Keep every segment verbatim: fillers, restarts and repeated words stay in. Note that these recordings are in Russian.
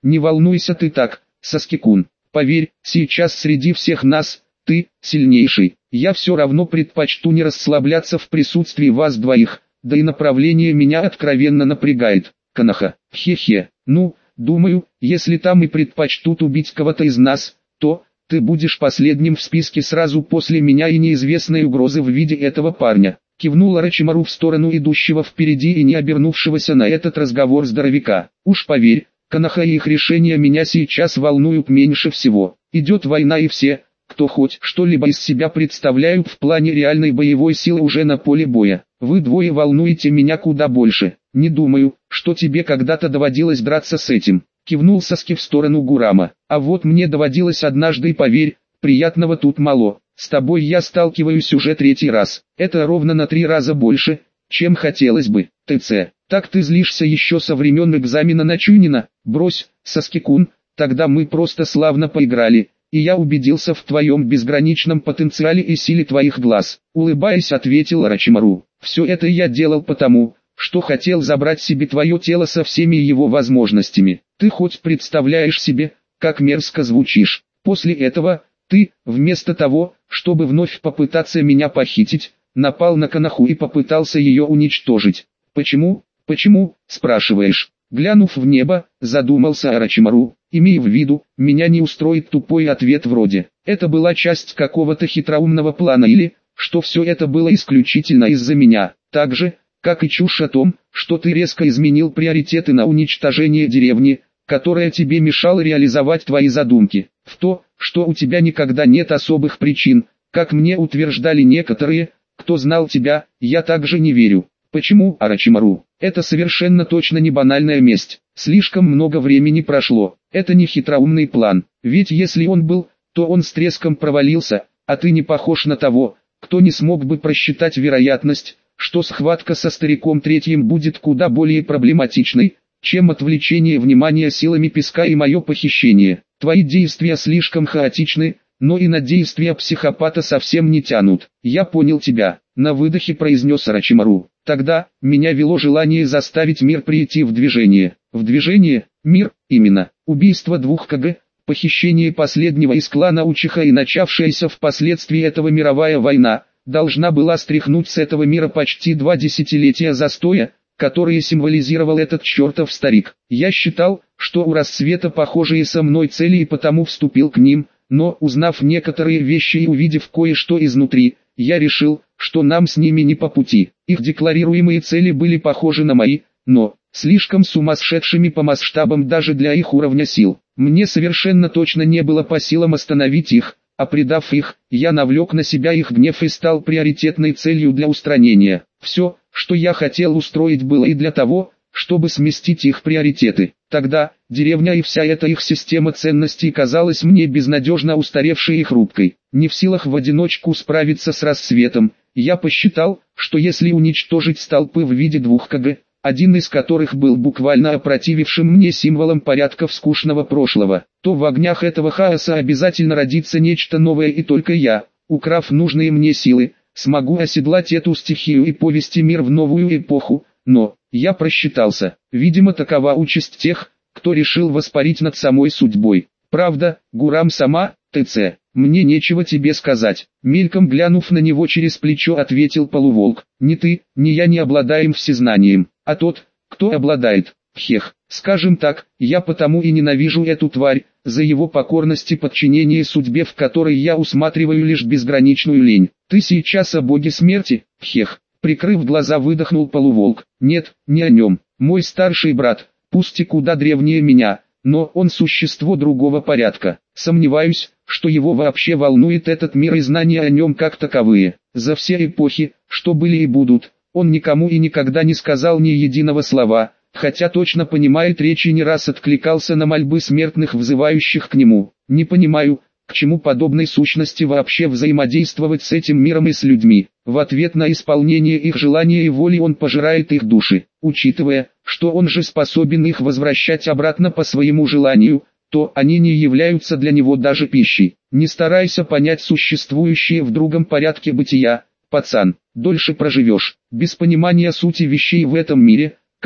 Не волнуйся ты так, Саскикун. Поверь, сейчас среди всех нас, ты, сильнейший. Я все равно предпочту не расслабляться в присутствии вас двоих, да и направление меня откровенно напрягает. Канаха, хе-хе, ну, думаю, если там и предпочтут убить кого-то из нас, то, ты будешь последним в списке сразу после меня и неизвестной угрозы в виде этого парня. Кивнул Орочимару в сторону идущего впереди и не обернувшегося на этот разговор здоровяка. Уж поверь, Канаха и их решения меня сейчас волнуют меньше всего. Идет война и все, кто хоть что-либо из себя представляют в плане реальной боевой силы уже на поле боя. Вы двое волнуете меня куда больше. Не думаю, что тебе когда-то доводилось драться с этим. Кивнул Саски в сторону Гурама. А вот мне доводилось однажды и поверь, приятного тут мало. С тобой я сталкиваюсь уже третий раз. Это ровно на три раза больше, чем хотелось бы. ТЦ. Так ты злишься еще со времен экзамена на Чунина? Брось, Саски-кун, тогда мы просто славно поиграли, и я убедился в твоем безграничном потенциале и силе твоих глаз. Улыбаясь, ответил Орочимару. Все это я делал потому, что хотел забрать себе твое тело со всеми его возможностями. Ты хоть представляешь себе, как мерзко звучишь. После этого, ты, вместо того, чтобы вновь попытаться меня похитить, напал на Канаху и попытался ее уничтожить. Почему, почему, спрашиваешь? Глянув в небо, задумался Орочимару, имея в виду, меня не устроит тупой ответ вроде, это была часть какого-то хитроумного плана или, что все это было исключительно из-за меня, так же, как и чушь о том, что ты резко изменил приоритеты на уничтожение деревни, которая тебе мешала реализовать твои задумки, в то, что у тебя никогда нет особых причин, как мне утверждали некоторые, кто знал тебя, я также не верю. Почему, Орочимару? Это совершенно точно не банальная месть. Слишком много времени прошло. Это не хитроумный план. Ведь если он был, то он с треском провалился, а ты не похож на того, кто не смог бы просчитать вероятность, что схватка со стариком третьим будет куда более проблематичной, чем отвлечение внимания силами песка и мое похищение. Твои действия слишком хаотичны, но и на действия психопата совсем не тянут. Я понял тебя, на выдохе произнес Орочимару. Тогда, меня вело желание заставить мир прийти в движение. В движение, мир, именно, убийство двух КГ, похищение последнего из клана Учиха и начавшаяся впоследствии этого мировая война, должна была стряхнуть с этого мира почти два десятилетия застоя, которые символизировал этот чертов старик. Я считал, что у рассвета похожие со мной цели и потому вступил к ним, но узнав некоторые вещи и увидев кое-что изнутри, я решил, что нам с ними не по пути. Их декларируемые цели были похожи на мои, но слишком сумасшедшими по масштабам даже для их уровня сил. Мне совершенно точно не было по силам остановить их, а предав их, я навлек на себя их гнев и стал приоритетной целью для устранения. Все, что я хотел устроить, было и для того, чтобы сместить их приоритеты. Тогда, деревня и вся эта их система ценностей казалась мне безнадежно устаревшей и хрупкой. Не в силах в одиночку справиться с рассветом, я посчитал, что если уничтожить столпы в виде двух КГ, один из которых был буквально опротивившим мне символом порядков скучного прошлого, то в огнях этого хаоса обязательно родится нечто новое, и только я, украв нужные мне силы, смогу оседлать эту стихию и повести мир в новую эпоху. Но, я просчитался, видимо такова участь тех, кто решил воспарить над самой судьбой. Правда, Гурам сама, ТЦ, мне нечего тебе сказать. Мельком глянув на него через плечо, ответил полуволк. Ни ты, ни я не обладаем всезнанием, а тот, кто обладает. Хех, скажем так, я потому и ненавижу эту тварь, за его покорность и подчинение судьбе, в которой я усматриваю лишь безграничную лень. Ты сейчас о боге смерти? Хех. Прикрыв глаза, выдохнул полуволк. Нет, не о нем. Мой старший брат, пусть и куда древнее меня, но он существо другого порядка. Сомневаюсь, что его вообще волнует этот мир и знания о нем как таковые. За все эпохи, что были и будут, он никому и никогда не сказал ни единого слова, хотя точно понимает речь и не раз откликался на мольбы смертных, взывающих к нему. Не понимаю, к чему подобной сущности вообще взаимодействовать с этим миром и с людьми. В ответ на исполнение их желания и воли он пожирает их души. Учитывая, что он же способен их возвращать обратно по своему желанию, то они не являются для него даже пищей. Не старайся понять существующее в другом порядке бытия, пацан, дольше проживешь. Без понимания сути вещей в этом мире,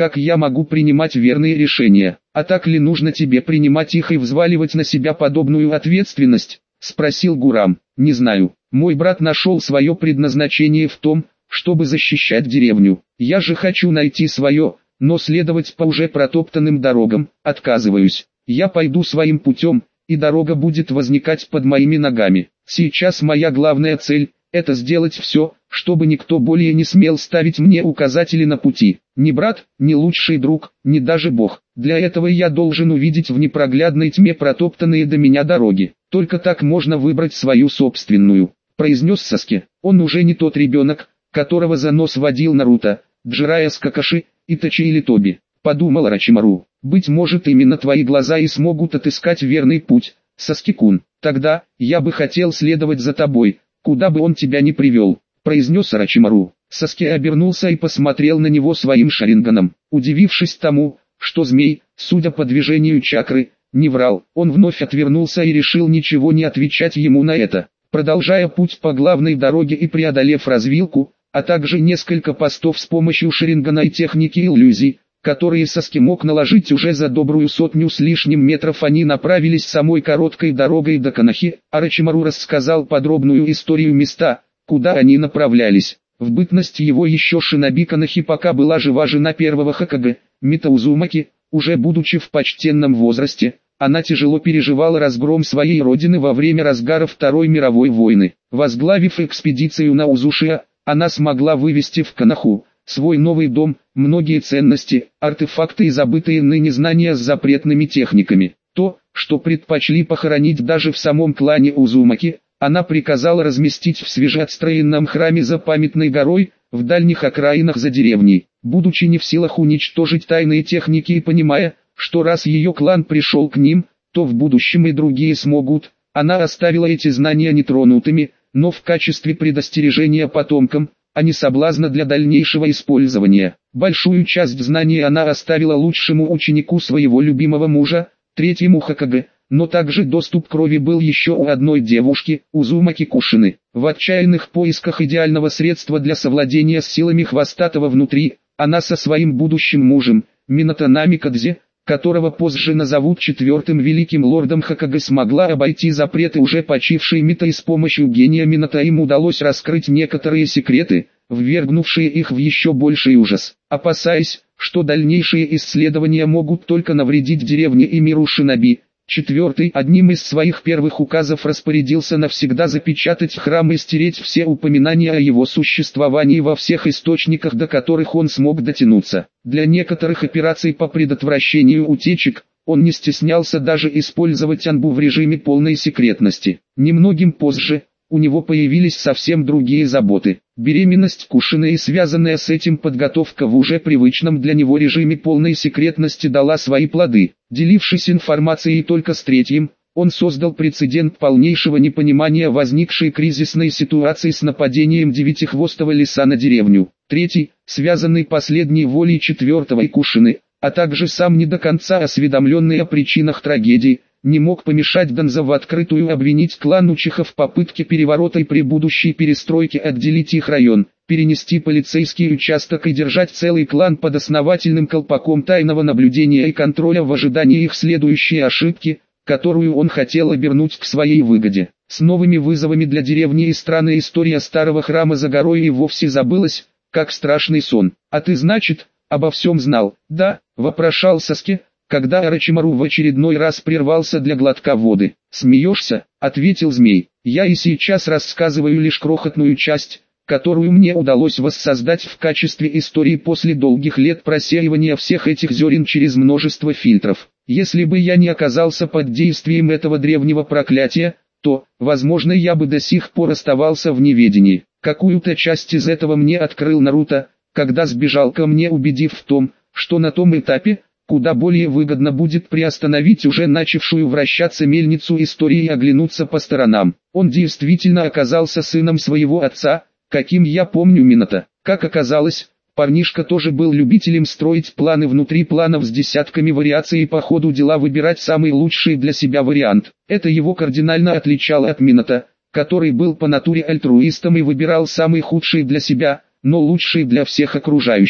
как я могу принимать верные решения? А так ли нужно тебе принимать их и взваливать на себя подобную ответственность? Спросил Гурам. Не знаю. Мой брат нашел свое предназначение в том, чтобы защищать деревню. Я же хочу найти свое, но следовать по уже протоптанным дорогам отказываюсь. Я пойду своим путем, и дорога будет возникать под моими ногами. Сейчас моя главная цель – это сделать все, чтобы никто более не смел ставить мне указатели на пути. Ни брат, ни лучший друг, ни даже Бог. Для этого я должен увидеть в непроглядной тьме протоптанные до меня дороги. Только так можно выбрать свою собственную, произнес Саске. Он уже не тот ребенок, которого за нос водил Наруто, Джирайя с Какаши, Итачи или Тоби. Подумал Орочимару. Быть может, именно твои глаза и смогут отыскать верный путь, Саски-кун. Тогда, я бы хотел следовать за тобой, куда бы он тебя ни привел, произнес Орочимару. Саске обернулся и посмотрел на него своим шаринганом. Удивившись тому, что змей, судя по движению чакры, не врал, он вновь отвернулся и решил ничего не отвечать ему на это. Продолжая путь по главной дороге и преодолев развилку, а также несколько постов с помощью шарингана и техники иллюзий, которые Саске мог наложить уже за добрую сотню с лишним метров, они направились самой короткой дорогой до Канахи. Орочимару рассказал подробную историю места, куда они направлялись. В бытность его еще шиноби Канахи пока была жива жена первого Хокаге, Мита Узумаки, уже будучи в почтенном возрасте, она тяжело переживала разгром своей родины во время разгара Второй мировой войны. Возглавив экспедицию на Узушия, она смогла вывести в Канаху свой новый дом, многие ценности, артефакты и забытые ныне знания с запретными техниками. То, что предпочли похоронить даже в самом клане Узумаки, она приказала разместить в свежеотстроенном храме за памятной горой, в дальних окраинах за деревней. Будучи не в силах уничтожить тайные техники и понимая, что раз ее клан пришел к ним, то в будущем и другие смогут, она оставила эти знания нетронутыми, но в качестве предостережения потомкам, а не соблазна для дальнейшего использования. Большую часть знаний она оставила лучшему ученику своего любимого мужа, третьему Хокаге, но также доступ к крови был еще у одной девушки, Узумаки Кушины. В отчаянных поисках идеального средства для совладения с силами Хвостатого внутри, она со своим будущим мужем, Минато Намикадзе, которого позже назовут четвертым великим лордом Хокаге, смогла обойти запреты уже почившей Мита, и с помощью гения Минато им удалось раскрыть некоторые секреты, ввергнувшие их в еще больший ужас. Опасаясь, что дальнейшие исследования могут только навредить деревне и миру шиноби, четвертый одним из своих первых указов распорядился навсегда запечатать храм и стереть все упоминания о его существовании во всех источниках, до которых он смог дотянуться. Для некоторых операций по предотвращению утечек, он не стеснялся даже использовать анбу в режиме полной секретности. Немногим позже, у него появились совсем другие заботы. Беременность Кушины и связанная с этим подготовка в уже привычном для него режиме полной секретности дала свои плоды. Делившись информацией только с третьим, он создал прецедент полнейшего непонимания возникшей кризисной ситуации с нападением девятихвостого лиса на деревню. Третий, связанный последней волей четвертого и Кушины, а также сам не до конца осведомленный о причинах трагедии, не мог помешать Донзо в открытую обвинить клан Учиха в попытке переворота и при будущей перестройке отделить их район, перенести полицейский участок и держать целый клан под основательным колпаком тайного наблюдения и контроля в ожидании их следующей ошибки, которую он хотел обернуть к своей выгоде. С новыми вызовами для деревни и страны история старого храма за горой и вовсе забылась, как страшный сон. «А ты, значит, обо всем знал?» «Да», — вопрошал Саске, когда Орочимару в очередной раз прервался для глотка воды. «Смеешься?» — ответил змей. «Я и сейчас рассказываю лишь крохотную часть, которую мне удалось воссоздать в качестве истории после долгих лет просеивания всех этих зерен через множество фильтров. Если бы я не оказался под действием этого древнего проклятия, то, возможно, я бы до сих пор оставался в неведении. Какую-то часть из этого мне открыл Наруто, когда сбежал ко мне, убедив в том, что на том этапе, куда более выгодно будет приостановить уже начавшую вращаться мельницу истории и оглянуться по сторонам. Он действительно оказался сыном своего отца, каким я помню Минато. Как оказалось, парнишка тоже был любителем строить планы внутри планов с десятками вариаций и по ходу дела выбирать самый лучший для себя вариант. Это его кардинально отличало от Минато, который был по натуре альтруистом и выбирал самый худший для себя, но лучший для всех окружающих.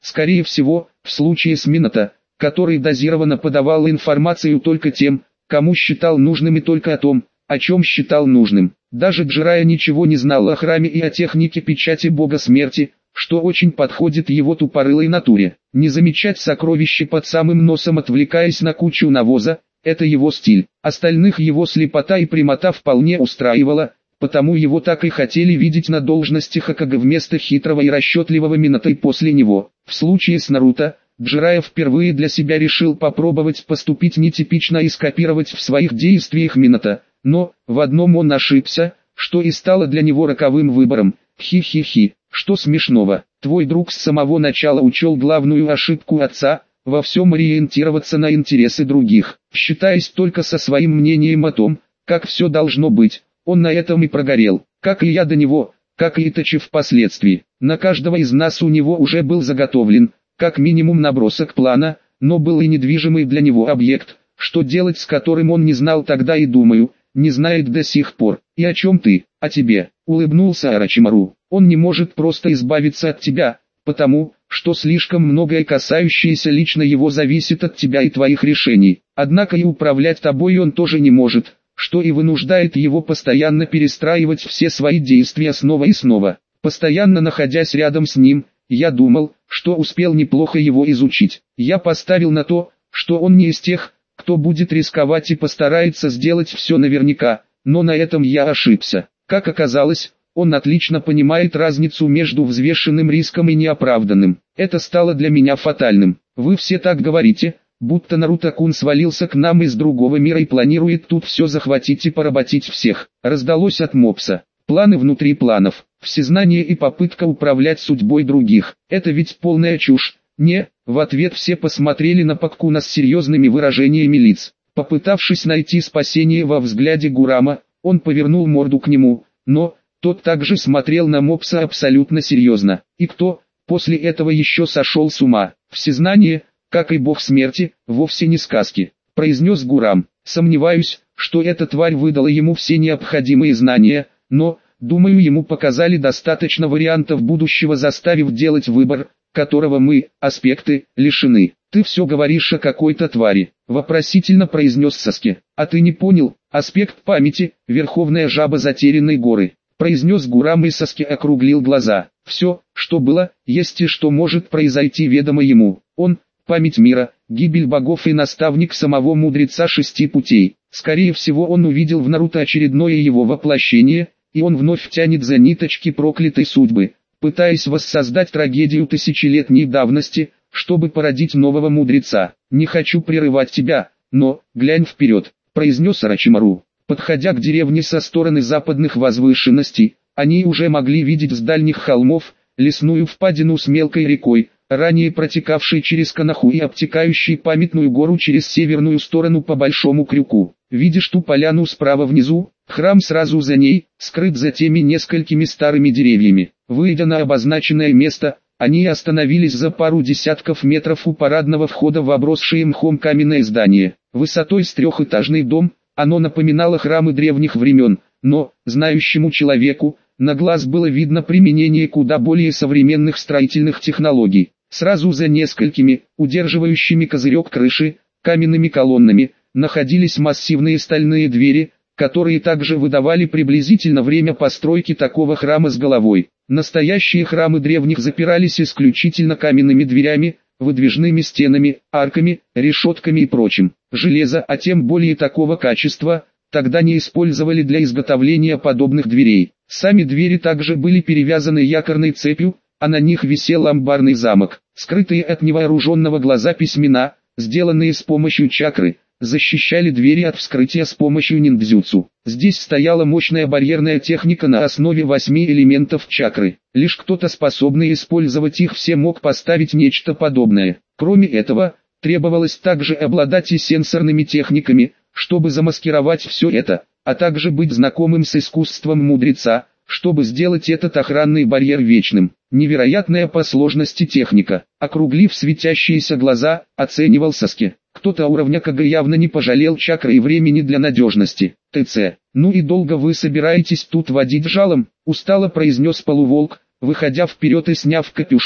Скорее всего, в случае с Минато, который дозированно подавал информацию только тем, кому считал нужным, и только о том, о чем считал нужным. Даже Джирайя ничего не знал о храме и о технике печати бога смерти, что очень подходит его тупорылой натуре. Не замечать сокровища под самым носом, отвлекаясь на кучу навоза, это его стиль. Остальных его слепота и прямота вполне устраивала, потому его так и хотели видеть на должности Хокage вместо хитрого и расчетливого Минато и после него. В случае с Наруто, Джирайя впервые для себя решил попробовать поступить нетипично и скопировать в своих действиях Минато, но в одном он ошибся, что и стало для него роковым выбором. Хи-хи-хи, что смешного, твой друг с самого начала учел главную ошибку отца, во всем ориентироваться на интересы других, считаясь только со своим мнением о том, как все должно быть. Он на этом и прогорел, как и я до него, как и Итачи впоследствии. На каждого из нас у него уже был заготовлен, как минимум набросок плана, но был и недвижимый для него объект, что делать с которым он не знал тогда и, думаю, не знает до сих пор. И о чем ты? О тебе, улыбнулся Орочимару. Он не может просто избавиться от тебя, потому, что слишком многое касающееся лично его зависит от тебя и твоих решений. Однако и управлять тобой он тоже не может, что и вынуждает его постоянно перестраивать все свои действия снова и снова. Постоянно находясь рядом с ним, я думал, что успел неплохо его изучить. Я поставил на то, что он не из тех, кто будет рисковать и постарается сделать все наверняка, но на этом я ошибся. Как оказалось, он отлично понимает разницу между взвешенным риском и неоправданным. Это стало для меня фатальным. Вы все так говорите, будто Наруто-кун свалился к нам из другого мира и планирует тут все захватить и поработить всех. Раздалось от мопса. Планы внутри планов, всезнание и попытка управлять судьбой других. Это ведь полная чушь. Не, в ответ все посмотрели на Паккуна с серьезными выражениями лиц. Попытавшись найти спасение во взгляде Гурама, он повернул морду к нему, но тот также смотрел на мопса абсолютно серьезно. И кто после этого еще сошел с ума? Всезнание, как и бог смерти, вовсе не сказки, произнес Гурам. Сомневаюсь, что эта тварь выдала ему все необходимые знания, но, думаю, ему показали достаточно вариантов будущего, заставив делать выбор, которого мы, аспекты, лишены. Ты все говоришь о какой-то твари, вопросительно произнес Саски. А ты не понял, аспект памяти, верховная жаба затерянной горы, произнес Гурам, и Саски округлил глаза. Все, что было, есть и что может произойти, ведомо ему. Он, память мира, гибель богов и наставник самого мудреца шести путей. Скорее всего, он увидел в Наруто очередное его воплощение, и он вновь тянет за ниточки проклятой судьбы, пытаясь воссоздать трагедию тысячелетней давности, чтобы породить нового мудреца. Не хочу прерывать тебя, но, глянь вперед, произнес Орочимару. Подходя к деревне со стороны западных возвышенностей, они уже могли видеть с дальних холмов лесную впадину с мелкой рекой, ранее протекавшей через Канаху и обтекающей памятную гору через северную сторону по Большому Крюку. Видишь ту поляну справа внизу? Храм сразу за ней, скрыт за теми несколькими старыми деревьями. Выйдя на обозначенное место, они остановились за пару десятков метров у парадного входа в обросшее мхом каменное здание. Высотой с трехэтажный дом, оно напоминало храмы древних времен, но, знающему человеку, на глаз было видно применение куда более современных строительных технологий. Сразу за несколькими, удерживающими козырек крыши, каменными колоннами, находились массивные стальные двери, которые также выдавали приблизительно время постройки такого храма с головой. Настоящие храмы древних запирались исключительно каменными дверями, выдвижными стенами, арками, решетками и прочим. Железо, а тем более такого качества, тогда не использовали для изготовления подобных дверей. Сами двери также были перевязаны якорной цепью, а на них висел амбарный замок. Скрытые от невооруженного глаза письмена, сделанные с помощью чакры, защищали двери от вскрытия с помощью ниндзюцу. Здесь стояла мощная барьерная техника на основе восьми элементов чакры. Лишь кто-то, способный использовать их все, мог поставить нечто подобное. Кроме этого, требовалось также обладать и сенсорными техниками, чтобы замаскировать все это, а также быть знакомым с искусством мудреца, чтобы сделать этот охранный барьер вечным. Невероятная по сложности техника. Округлив светящиеся глаза, оценивал Саски. Кто-то уровня Кага явно не пожалел чакры и времени для надежности. ТЦ. Ну и долго вы собираетесь тут водить жалом? Устало произнес полуволк, выходя вперед и сняв капюшон,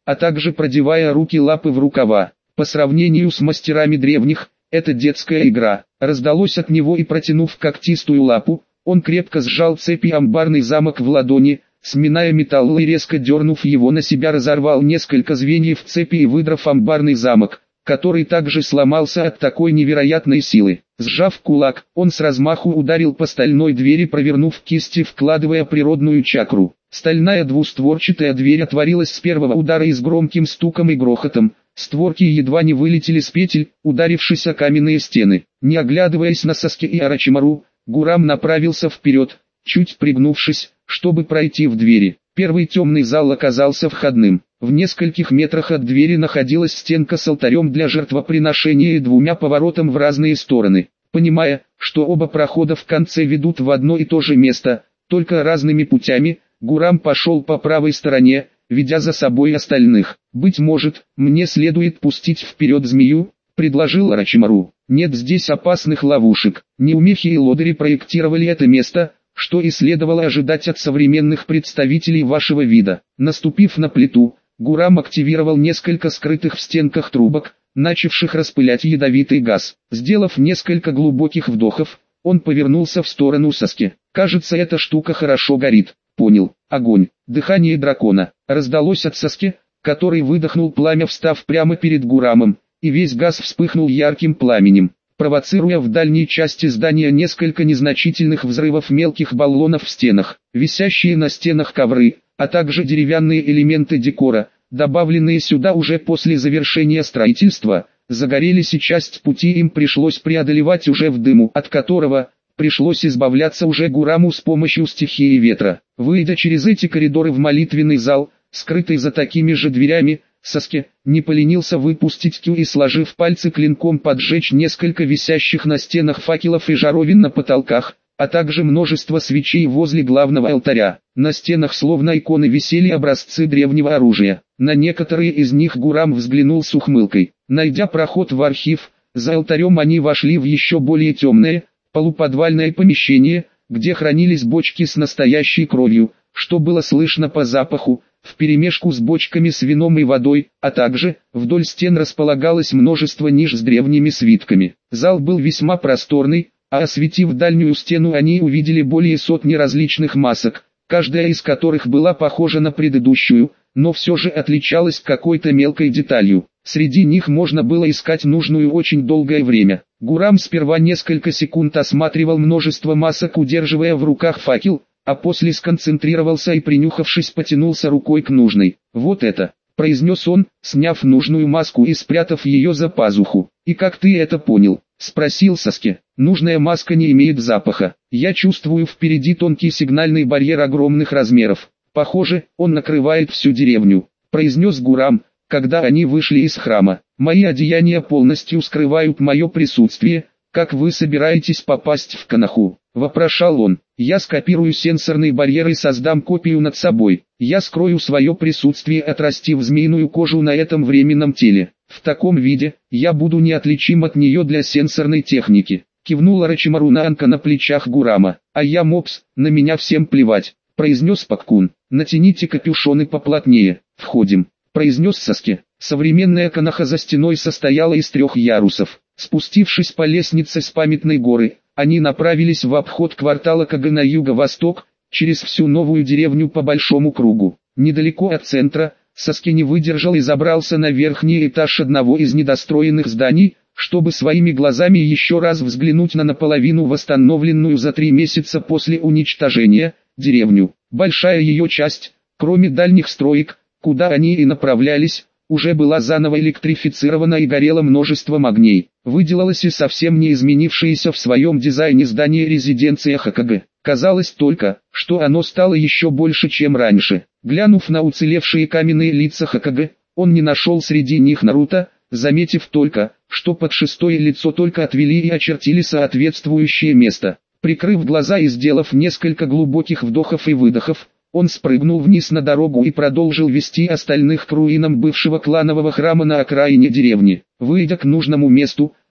а также продевая руки-лапы в рукава. По сравнению с мастерами древних, это детская игра. Раздалось от него, и протянув когтистую лапу, он крепко сжал цепи амбарный замок в ладони, сминая металл и резко дернув его на себя, разорвал несколько звеньев цепи и выдрав амбарный замок, который также сломался от такой невероятной силы. Сжав кулак, он с размаху ударил по стальной двери, провернув кисти, вкладывая природную чакру. Стальная двустворчатая дверь отворилась с первого удара и с громким стуком и грохотом. Створки едва не вылетели с петель, ударившись о каменные стены. Не оглядываясь на Саски и Орочимару, Гурам направился вперед, чуть пригнувшись, чтобы пройти в двери. Первый темный зал оказался входным. В нескольких метрах от двери находилась стенка с алтарем для жертвоприношения и двумя поворотом в разные стороны. Понимая, что оба прохода в конце ведут в одно и то же место, только разными путями, Гурам пошел по правой стороне, ведя за собой остальных. «Быть может, мне следует пустить вперед змею?» — предложил Орочимару. «Нет здесь опасных ловушек. Неумехи и лодыри проектировали это место, что и следовало ожидать от современных представителей вашего вида». Наступив на плиту, Гурам активировал несколько скрытых в стенках трубок, начавших распылять ядовитый газ. Сделав несколько глубоких вдохов, он повернулся в сторону Саски. «Кажется, эта штука хорошо горит». «Понял. Огонь». Дыхание дракона раздалось от Саски, который выдохнул пламя, встав прямо перед Гурамом, и весь газ вспыхнул ярким пламенем, провоцируя в дальней части здания несколько незначительных взрывов мелких баллонов в стенах. Висящие на стенах ковры, а также деревянные элементы декора, добавленные сюда уже после завершения строительства, загорелись, и часть пути им пришлось преодолевать уже в дыму, от которого пришлось избавляться уже Гураму с помощью стихии ветра. Выйдя через эти коридоры в молитвенный зал, скрытый за такими же дверями, Саски не поленился выпустить кю и, сложив пальцы клинком, поджечь несколько висящих на стенах факелов и жаровин на потолках, а также множество свечей возле главного алтаря. На стенах словно иконы висели образцы древнего оружия. На некоторые из них Гурам взглянул с ухмылкой. Найдя проход в архив, за алтарем они вошли в еще более темное, полуподвальное помещение, где хранились бочки с настоящей кровью, что было слышно по запаху, вперемешку с бочками с вином и водой, а также, вдоль стен располагалось множество ниш с древними свитками. Зал был весьма просторный, а осветив дальнюю стену, они увидели более сотни различных масок, каждая из которых была похожа на предыдущую, но все же отличалась какой-то мелкой деталью. Среди них можно было искать нужную очень долгое время. Гурам сперва несколько секунд осматривал множество масок, удерживая в руках факел, а после сконцентрировался и, принюхавшись, потянулся рукой к нужной. «Вот это», — произнес он, сняв нужную маску и спрятав ее за пазуху. «И как ты это понял?» — спросил Саски. «Нужная маска не имеет запаха. Я чувствую впереди тонкий сигнальный барьер огромных размеров. Похоже, он накрывает всю деревню», — произнес Гурам, когда они вышли из храма. «Мои одеяния полностью скрывают мое присутствие. Как вы собираетесь попасть в Канаху?» — вопрошал он. «Я скопирую сенсорный барьер и создам копию над собой. Я скрою свое присутствие, отрастив змеиную кожу на этом временном теле. В таком виде, я буду неотличим от нее для сенсорной техники», — кивнула Орочимару на Анка на плечах Гурама. «А я мопс, на меня всем плевать», — произнес Паккун. «Натяните капюшоны поплотнее. Входим», — произнес Саски. Современная Канаха за стеной состояла из трех ярусов. Спустившись по лестнице с памятной горы, они направились в обход квартала Кага на юго-восток, через всю новую деревню по большому кругу. Недалеко от центра, Саски не выдержал и забрался на верхний этаж одного из недостроенных зданий, чтобы своими глазами еще раз взглянуть на наполовину восстановленную за три месяца после уничтожения деревню. Большая ее часть, кроме дальних строек, куда они и направлялись, уже была заново электрифицирована и горело множеством огней. Выделалось и совсем не изменившееся в своем дизайне здание резиденция Хокаге. Казалось только, что оно стало еще больше, чем раньше. Глянув на уцелевшие каменные лица Хокаге, он не нашел среди них Наруто, заметив только, что под шестое лицо только отвели и очертили соответствующее место. Прикрыв глаза и сделав несколько глубоких вдохов и выдохов, он спрыгнул вниз на дорогу и продолжил вести остальных к руинам бывшего кланового храма на окраине деревни. Выйдя к нужному месту,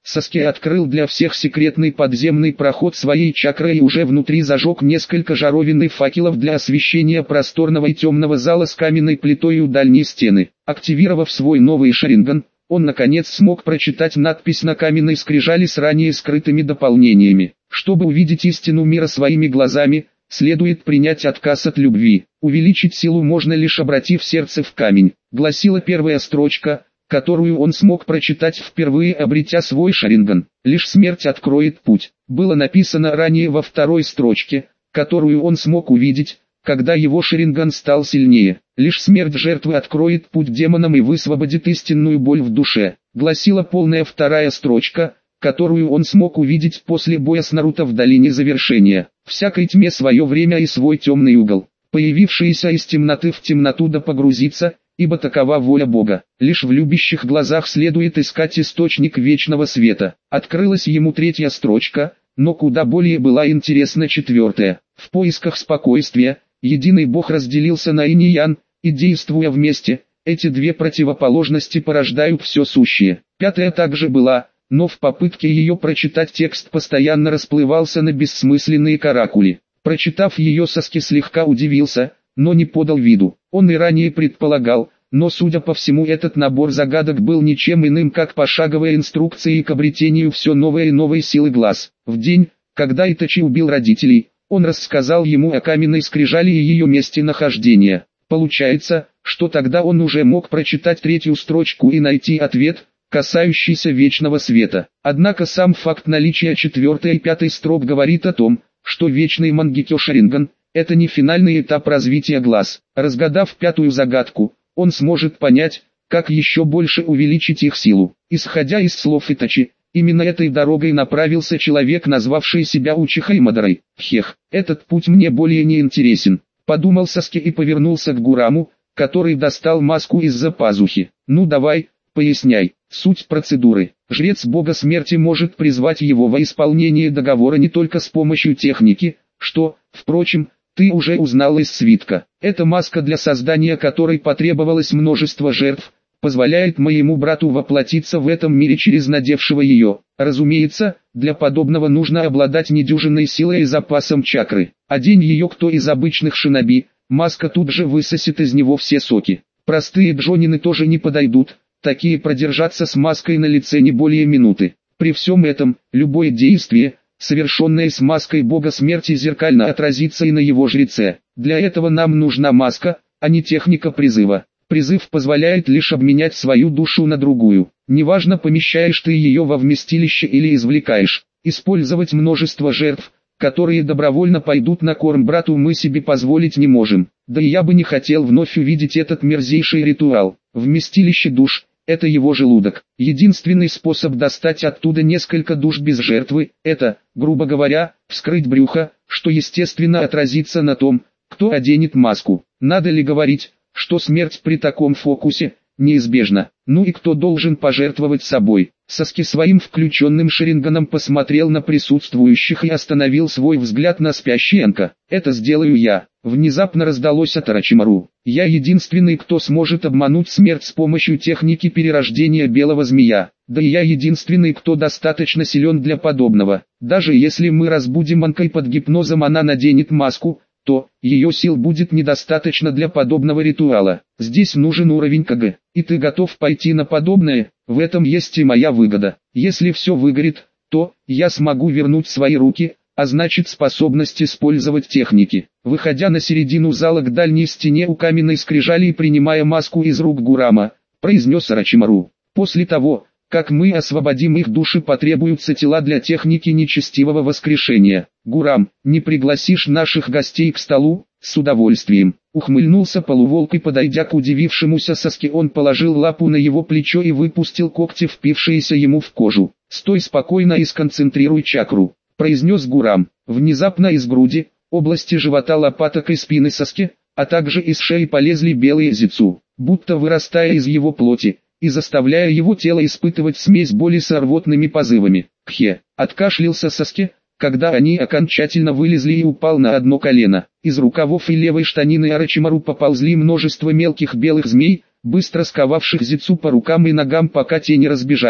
Саске открыл для всех секретный подземный проход своей чакры и уже внутри зажег несколько жаровин и факелов для освещения просторного и темного зала с каменной плитой у дальней стены. Активировав свой новый шаринган, он наконец смог прочитать надпись на каменной скрижали с ранее скрытыми дополнениями. Чтобы увидеть истину мира своими глазами, следует принять отказ от любви. Увеличить силу можно лишь обратив сердце в камень, гласила первая строчка, которую он смог прочитать впервые, обретя свой шаринган. Лишь смерть откроет путь. Было написано ранее во второй строчке, которую он смог увидеть, когда его шаринган стал сильнее. Лишь смерть жертвы откроет путь демонам и высвободит истинную боль в душе, гласила полная вторая строчка, которую он смог увидеть после боя с Наруто в долине завершения. Всякой тьме свое время и свой темный угол. Появившиеся из темноты в темноту да погрузиться, ибо такова воля Бога. Лишь в любящих глазах следует искать источник вечного света. Открылась ему третья строчка, но куда более была интересна четвертая. В поисках спокойствия, единый Бог разделился на инь и ян, и действуя вместе, эти две противоположности порождают все сущее. Пятая также была, но в попытке ее прочитать текст постоянно расплывался на бессмысленные каракули. Прочитав ее, Саске слегка удивился, но не подал виду. Он и ранее предполагал, но судя по всему этот набор загадок был ничем иным как пошаговая инструкция к обретению все новой и новой силы глаз. В день, когда Итачи убил родителей, он рассказал ему о каменной скрижали и ее месте нахождения. Получается, что тогда он уже мог прочитать третью строчку и найти ответ, касающийся вечного света. Однако сам факт наличия четвертой и пятой строк говорит о том, что вечный Мангекё Шаринган – это не финальный этап развития глаз. Разгадав пятую загадку, он сможет понять, как еще больше увеличить их силу. Исходя из слов Итачи, именно этой дорогой направился человек, назвавший себя Учиха Мадорой. Хех, этот путь мне более не интересен, подумал Саске и повернулся к Гураму, который достал маску из-за пазухи. Ну давай, поясняй. Суть процедуры. Жрец бога смерти может призвать его во исполнение договора не только с помощью техники, что, впрочем, ты уже узнал из свитка. Эта маска, для создания которой потребовалось множество жертв, позволяет моему брату воплотиться в этом мире через надевшего ее. Разумеется, для подобного нужно обладать недюжинной силой и запасом чакры. Одень ее кто из обычных шиноби, маска тут же высосет из него все соки. Простые джонины тоже не подойдут. Такие продержаться с маской на лице не более минуты. При всем этом, любое действие, совершенное с маской бога смерти, зеркально отразится и на его жреце. Для этого нам нужна маска, а не техника призыва. Призыв позволяет лишь обменять свою душу на другую. Неважно, помещаешь ты ее во вместилище или извлекаешь. Использовать множество жертв, которые добровольно пойдут на корм брату, мы себе позволить не можем. Да и я бы не хотел вновь увидеть этот мерзейший ритуал. Вместилище душ – это его желудок. Единственный способ достать оттуда несколько душ без жертвы – это, грубо говоря, вскрыть брюхо, что естественно отразится на том, кто оденет маску. Надо ли говорить, что смерть при таком фокусе неизбежна? Ну и кто должен пожертвовать собой? Саске своим включенным шаринганом посмотрел на присутствующих и остановил свой взгляд на спящий Энка. «Это сделаю я», — внезапно раздалось от Орочимару. «Я единственный, кто сможет обмануть смерть с помощью техники перерождения белого змея. Да и я единственный, кто достаточно силен для подобного. Даже если мы разбудим Энка и под гипнозом она наденет маску, то ее сил будет недостаточно для подобного ритуала. Здесь нужен уровень КГ. И ты готов пойти на подобное? В этом есть и моя выгода. Если все выгорит, то я смогу вернуть свои руки, а значит способность использовать техники». Выходя на середину зала к дальней стене у каменной скрижали и принимая маску из рук Гурама, произнес Орочимару: «После того, как мы освободим их души, потребуются тела для техники нечестивого воскрешения. Гурам, не пригласишь наших гостей к столу?» «С удовольствием», — ухмыльнулся полуволк, и подойдя к удивившемуся Саске, он положил лапу на его плечо и выпустил когти, впившиеся ему в кожу. «Стой спокойно и сконцентрируй чакру», — произнес Гурам. Внезапно из груди, области живота, лопаток и спины Саске, а также из шеи полезли белые зицу, будто вырастая из его плоти и заставляя его тело испытывать смесь боли с рвотными позывами. «Кхе!» — откашлялся Саске, когда они окончательно вылезли, и упал на одно колено. Из рукавов и левой штанины Орочимару поползли множество мелких белых змей, быстро сковавших зицу по рукам и ногам, пока те не разбежались.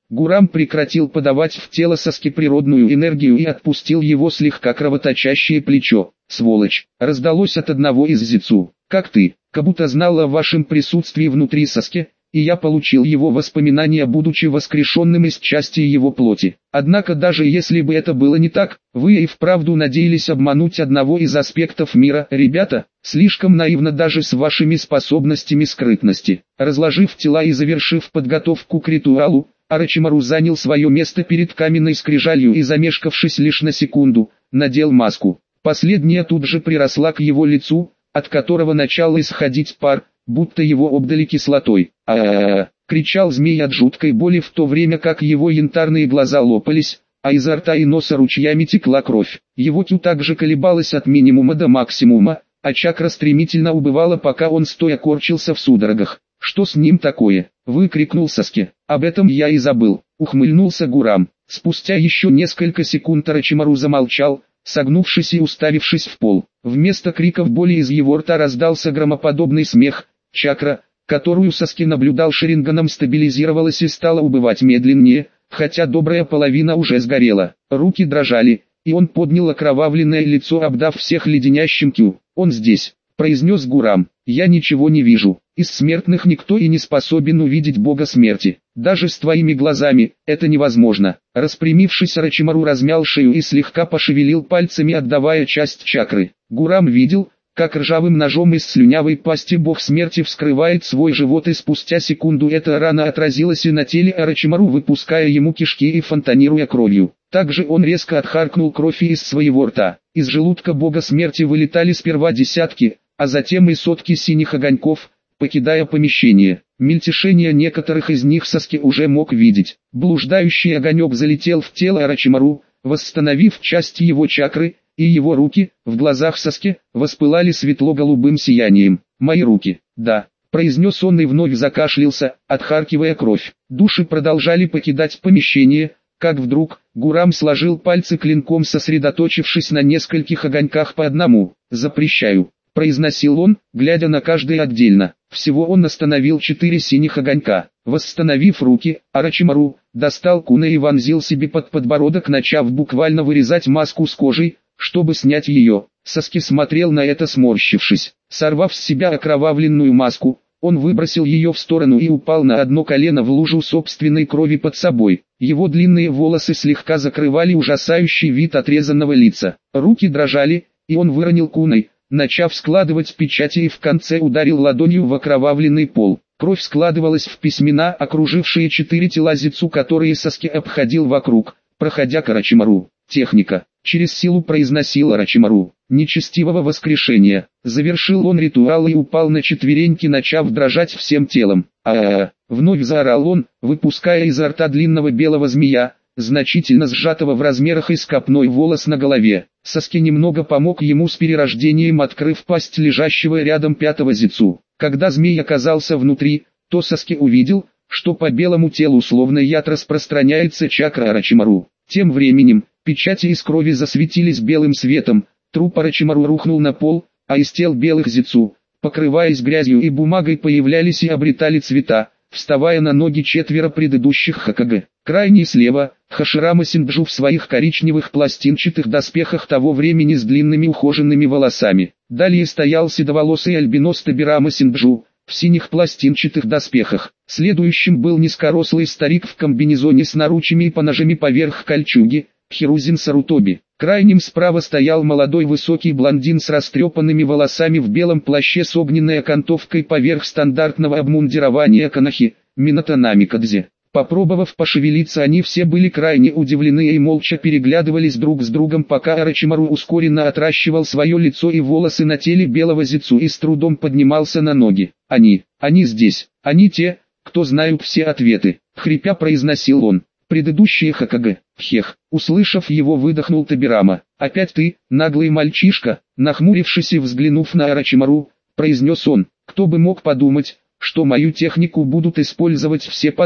Гурам прекратил подавать в тело Саске природную энергию и отпустил его слегка кровоточащее плечо. «Сволочь!» раздалось от одного из зицу. «Как ты?» «Как будто знал о вашем присутствии внутри Саске, и я получил его воспоминания, будучи воскрешенным из части его плоти. Однако даже если бы это было не так, вы и вправду надеялись обмануть одного из аспектов мира. Ребята, слишком наивно даже с вашими способностями скрытности». Разложив тела и завершив подготовку к ритуалу, Орочимару занял свое место перед каменной скрижалью и, замешкавшись лишь на секунду, надел маску. Последняя тут же приросла к его лицу, от которого начал исходить пар, будто его обдали кислотой. «А-а-а!» — кричал змей от жуткой боли, в то время как его янтарные глаза лопались, а изо рта и носа ручьями текла кровь. Его кю также колебалась от минимума до максимума, а чакра стремительно убывала, пока он стоя корчился в судорогах. «Что с ним такое?» — выкрикнул Саске. «Об этом я и забыл», — ухмыльнулся Гурам. Спустя еще несколько секунд Орочимару замолчал, согнувшись и уставившись в пол. Вместо криков боли из его рта раздался громоподобный смех. Чакра, которую Саске наблюдал Шаринганом, стабилизировалась и стала убывать медленнее, хотя добрая половина уже сгорела. Руки дрожали, и он поднял окровавленное лицо, обдав всех леденящим кю. «Он здесь», — произнес Гурам. «Я ничего не вижу. Из смертных никто и не способен увидеть бога смерти. Даже с твоими глазами это невозможно». Распрямившись, Орочимару размял шею и слегка пошевелил пальцами, отдавая часть чакры. Гурам видел, как ржавым ножом из слюнявой пасти бог смерти вскрывает свой живот, и спустя секунду эта рана отразилась и на теле Орочимару, выпуская ему кишки и фонтанируя кровью. Также он резко отхаркнул кровь из своего рта. Из желудка бога смерти вылетали сперва десятки, а затем и сотки синих огоньков, покидая помещение. Мельтешение некоторых из них Саске уже мог видеть. Блуждающий огонек залетел в тело Орочимару, восстановив часть его чакры, и его руки, в глазах Саске, воспылали светло-голубым сиянием. «Мои руки, да», — произнес он и вновь закашлялся, отхаркивая кровь. Души продолжали покидать помещение, как вдруг Гурам сложил пальцы клинком, сосредоточившись на нескольких огоньках по одному. «Запрещаю», — произносил он, глядя на каждый отдельно. Всего он остановил четыре синих огонька. Восстановив руки, Орочимару достал куна и вонзил себе под подбородок, начав буквально вырезать маску с кожей, чтобы снять ее. Саске смотрел на это, сморщившись. Сорвав с себя окровавленную маску, он выбросил ее в сторону и упал на одно колено в лужу собственной крови под собой. Его длинные волосы слегка закрывали ужасающий вид отрезанного лица. Руки дрожали, и он выронил куной, начав складывать печати, и в конце ударил ладонью в окровавленный пол. Кровь складывалась в письмена, окружившие четыре тела зицу, которые Саске обходил вокруг, проходя к Орочимару. «Техника», — через силу произносил Орочимару, — «нечестивого воскрешения». Завершил он ритуал и упал на четвереньки, начав дрожать всем телом. «А-а-а!» — вновь заорал он, выпуская изо рта длинного белого змея, значительно сжатого в размерах, из копной волос на голове. Саске немного помог ему с перерождением, открыв пасть лежащего рядом пятого зицу. Когда змей оказался внутри, то Саске увидел, что по белому телу словно яд распространяется чакра Орочимару. Тем временем, печати из крови засветились белым светом, труп Орочимару рухнул на пол, а из тел белых зицу, покрываясь грязью и бумагой, появлялись и обретали цвета, вставая на ноги четверо предыдущих Хокаге. Крайний слева, Хаширама Синджу в своих коричневых пластинчатых доспехах того времени с длинными ухоженными волосами. Далее стоял седоволосый альбинос Табирама Синджу, в синих пластинчатых доспехах. Следующим был низкорослый старик в комбинезоне с наручами и поножами поверх кольчуги, Хирузин Сарутоби. Крайним справа стоял молодой высокий блондин с растрепанными волосами в белом плаще с огненной окантовкой поверх стандартного обмундирования Канахи, Минато Намикадзе. Попробовав пошевелиться, они все были крайне удивлены и молча переглядывались друг с другом, пока Орочимару ускоренно отращивал свое лицо и волосы на теле белого зицу и с трудом поднимался на ноги. «Они, они здесь, они те, кто знают все ответы», — хрипя произносил он. «Предыдущие Хокаге». «Хех», услышав его, выдохнул Табирама. «Опять ты, наглый мальчишка», нахмурившись и взглянув на Орочимару, произнес он. «Кто бы мог подумать, что мою технику будут использовать все подряд».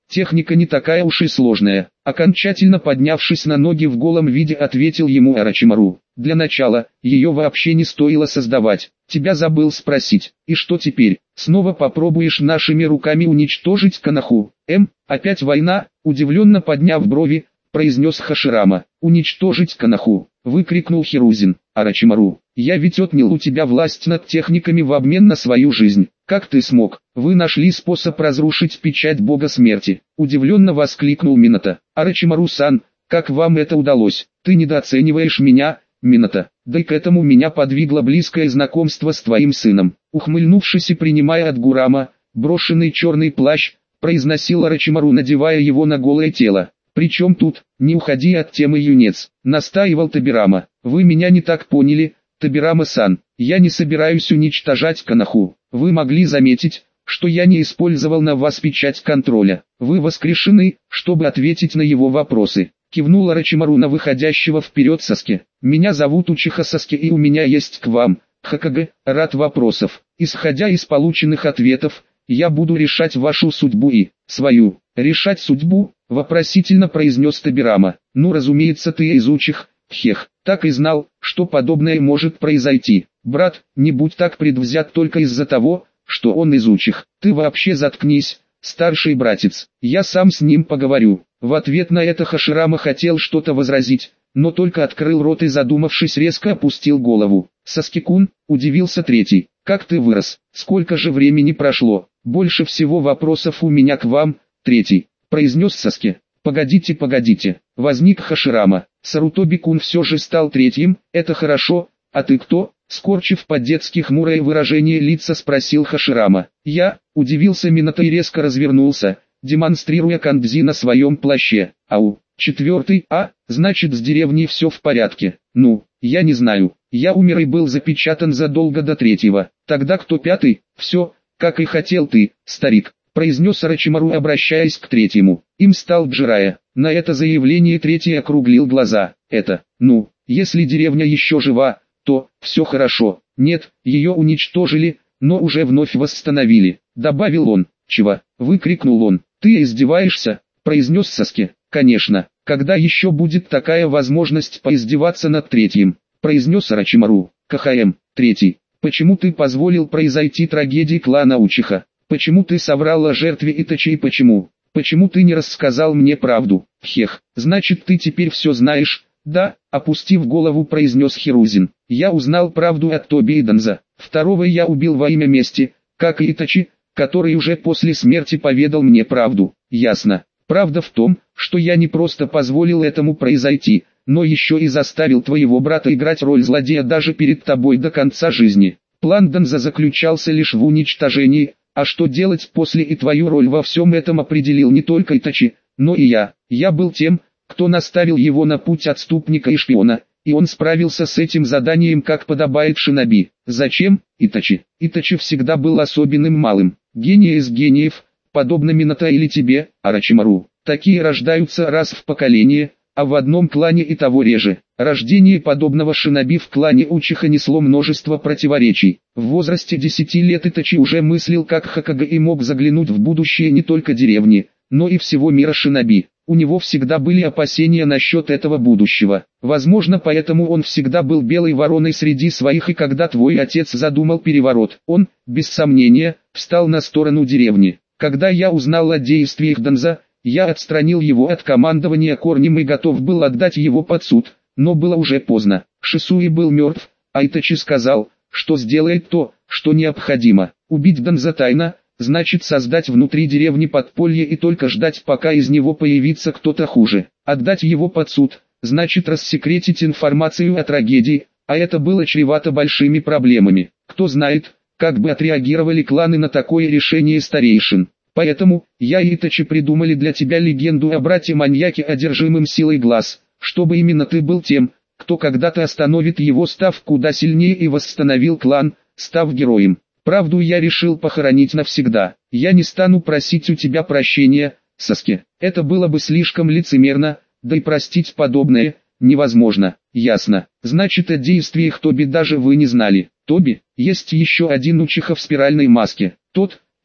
техника не такая уж и сложная. Окончательно поднявшись на ноги в голом виде, ответил ему Орочимару. Для начала, ее вообще не стоило создавать. Тебя забыл спросить. И что теперь? Снова попробуешь нашими руками уничтожить Коноху? Эм, опять война? Удивленно подняв брови, произнес Хаширама. «Уничтожить Коноху!» — выкрикнул Хирузин. «Орочимару, я ведь отнял у тебя власть над техниками в обмен на свою жизнь. Как ты смог? Вы нашли способ разрушить печать бога смерти!» — удивленно воскликнул Минато. «Орочимару-сан, как вам это удалось? Ты недооцениваешь меня, Минато. Да и к этому меня подвигло близкое знакомство с твоим сыном». Ухмыльнувшись и принимая от Гурама брошенный черный плащ, произносил Орочимару, надевая его на голое тело. «Причем тут, не уходи от темы, юнец», — настаивал Тобирама. «Вы меня не так поняли, Тобирама-сан. Я не собираюсь уничтожать Коноху. Вы могли заметить, что я не использовал на вас печать контроля. Вы воскрешены, чтобы ответить на его вопросы». Кивнул Орочимару на выходящего вперед Саски. «Меня зовут Учиха Саски, и у меня есть к вам, Хокаге, ряд вопросов. Исходя из полученных ответов, я буду решать вашу судьбу и свою». «Решать судьбу?» — вопросительно произнес Тобирама. «Ну, разумеется, ты из Учих, хех. Так и знал, что подобное может произойти. Брат, не будь так предвзят только из-за того, что он из Учих. Ты вообще заткнись, старший братец. Я сам с ним поговорю». В ответ на это Хаширама хотел что-то возразить, но только открыл рот и, задумавшись, резко опустил голову. «Саски-кун», — удивился третий, — «как ты вырос? Сколько же времени прошло? Больше всего вопросов у меня к вам, третий», — произнес Саски. «Погодите, погодите», — возник Хаширама. «Сарутоби-кун все же стал третьим, это хорошо, а ты кто?» — скорчив по-детски хмурое выражение лица, спросил Хаширама. «Я», — удивился Минато и резко развернулся, демонстрируя кандзи на своем плаще. «Ау, четвертый, а, значит, с деревней все в порядке. Ну, я не знаю, я умер и был запечатан задолго до третьего. Тогда кто пятый? Все, как и хотел ты, старик», — произнес Орочимару, обращаясь к третьему. Им стал Джирая. На это заявление третий округлил глаза. «Это, ну, если деревня еще жива, то все хорошо. Нет, ее уничтожили, но уже вновь восстановили», — добавил он. «Чего?» — выкрикнул он. «Ты издеваешься?» — произнес Саски. «Конечно, когда еще будет такая возможность поиздеваться над третьим?» — произнес Орочимару. «КХМ, третий, почему ты позволил произойти трагедии клана Учиха? Почему ты соврал о жертве Итачи и почему? Почему ты не рассказал мне правду?» «Хех, значит, ты теперь все знаешь?» «Да», — опустив голову, произнес Хирузин. «Я узнал правду от Тоби и Данза. Второго я убил во имя мести, как и Итачи, который уже после смерти поведал мне правду». «Ясно. Правда в том, что я не просто позволил этому произойти, но еще и заставил твоего брата играть роль злодея даже перед тобой до конца жизни. План Данза заключался лишь в уничтожении, а что делать после, и твою роль во всем этом определил не только Итачи, но и я. Я был тем, кто наставил его на путь отступника и шпиона, и он справился с этим заданием как подобает шиноби. Зачем? Итачи. Итачи всегда был особенным малым, гений из гениев, подобно Минато или тебе, Орочимару. Такие рождаются раз в поколение, а в одном клане и того реже. Рождение подобного шиноби в клане Учиха несло множество противоречий. В возрасте десяти лет Итачи уже мыслил как Хокаге и мог заглянуть в будущее не только деревни, но и всего мира шиноби. У него всегда были опасения насчет этого будущего. Возможно, поэтому он всегда был белой вороной среди своих, и когда твой отец задумал переворот, он, без сомнения, встал на сторону деревни. Когда я узнал о действиях Данза, я отстранил его от командования корнем и готов был отдать его под суд, но было уже поздно. Шисуи был мертв, а Итачи сказал, что сделает то, что необходимо. Убить Данза тайно — значит создать внутри деревни подполье и только ждать, пока из него появится кто-то хуже. Отдать его под суд — значит рассекретить информацию о трагедии, а это было чревато большими проблемами. Кто знает, как бы отреагировали кланы на такое решение старейшин. Поэтому, я и Итачи придумали для тебя легенду о брате-маньяке, одержимым силой глаз, чтобы именно ты был тем, кто когда-то остановит его, став куда сильнее, и восстановил клан, став героем. Правду я решил похоронить навсегда. Я не стану просить у тебя прощения, Саски. Это было бы слишком лицемерно, да и простить подобное невозможно. Ясно. Значит, о действиях Тоби даже вы не знали. Тоби, есть еще один Учиха в спиральной маске. Тот,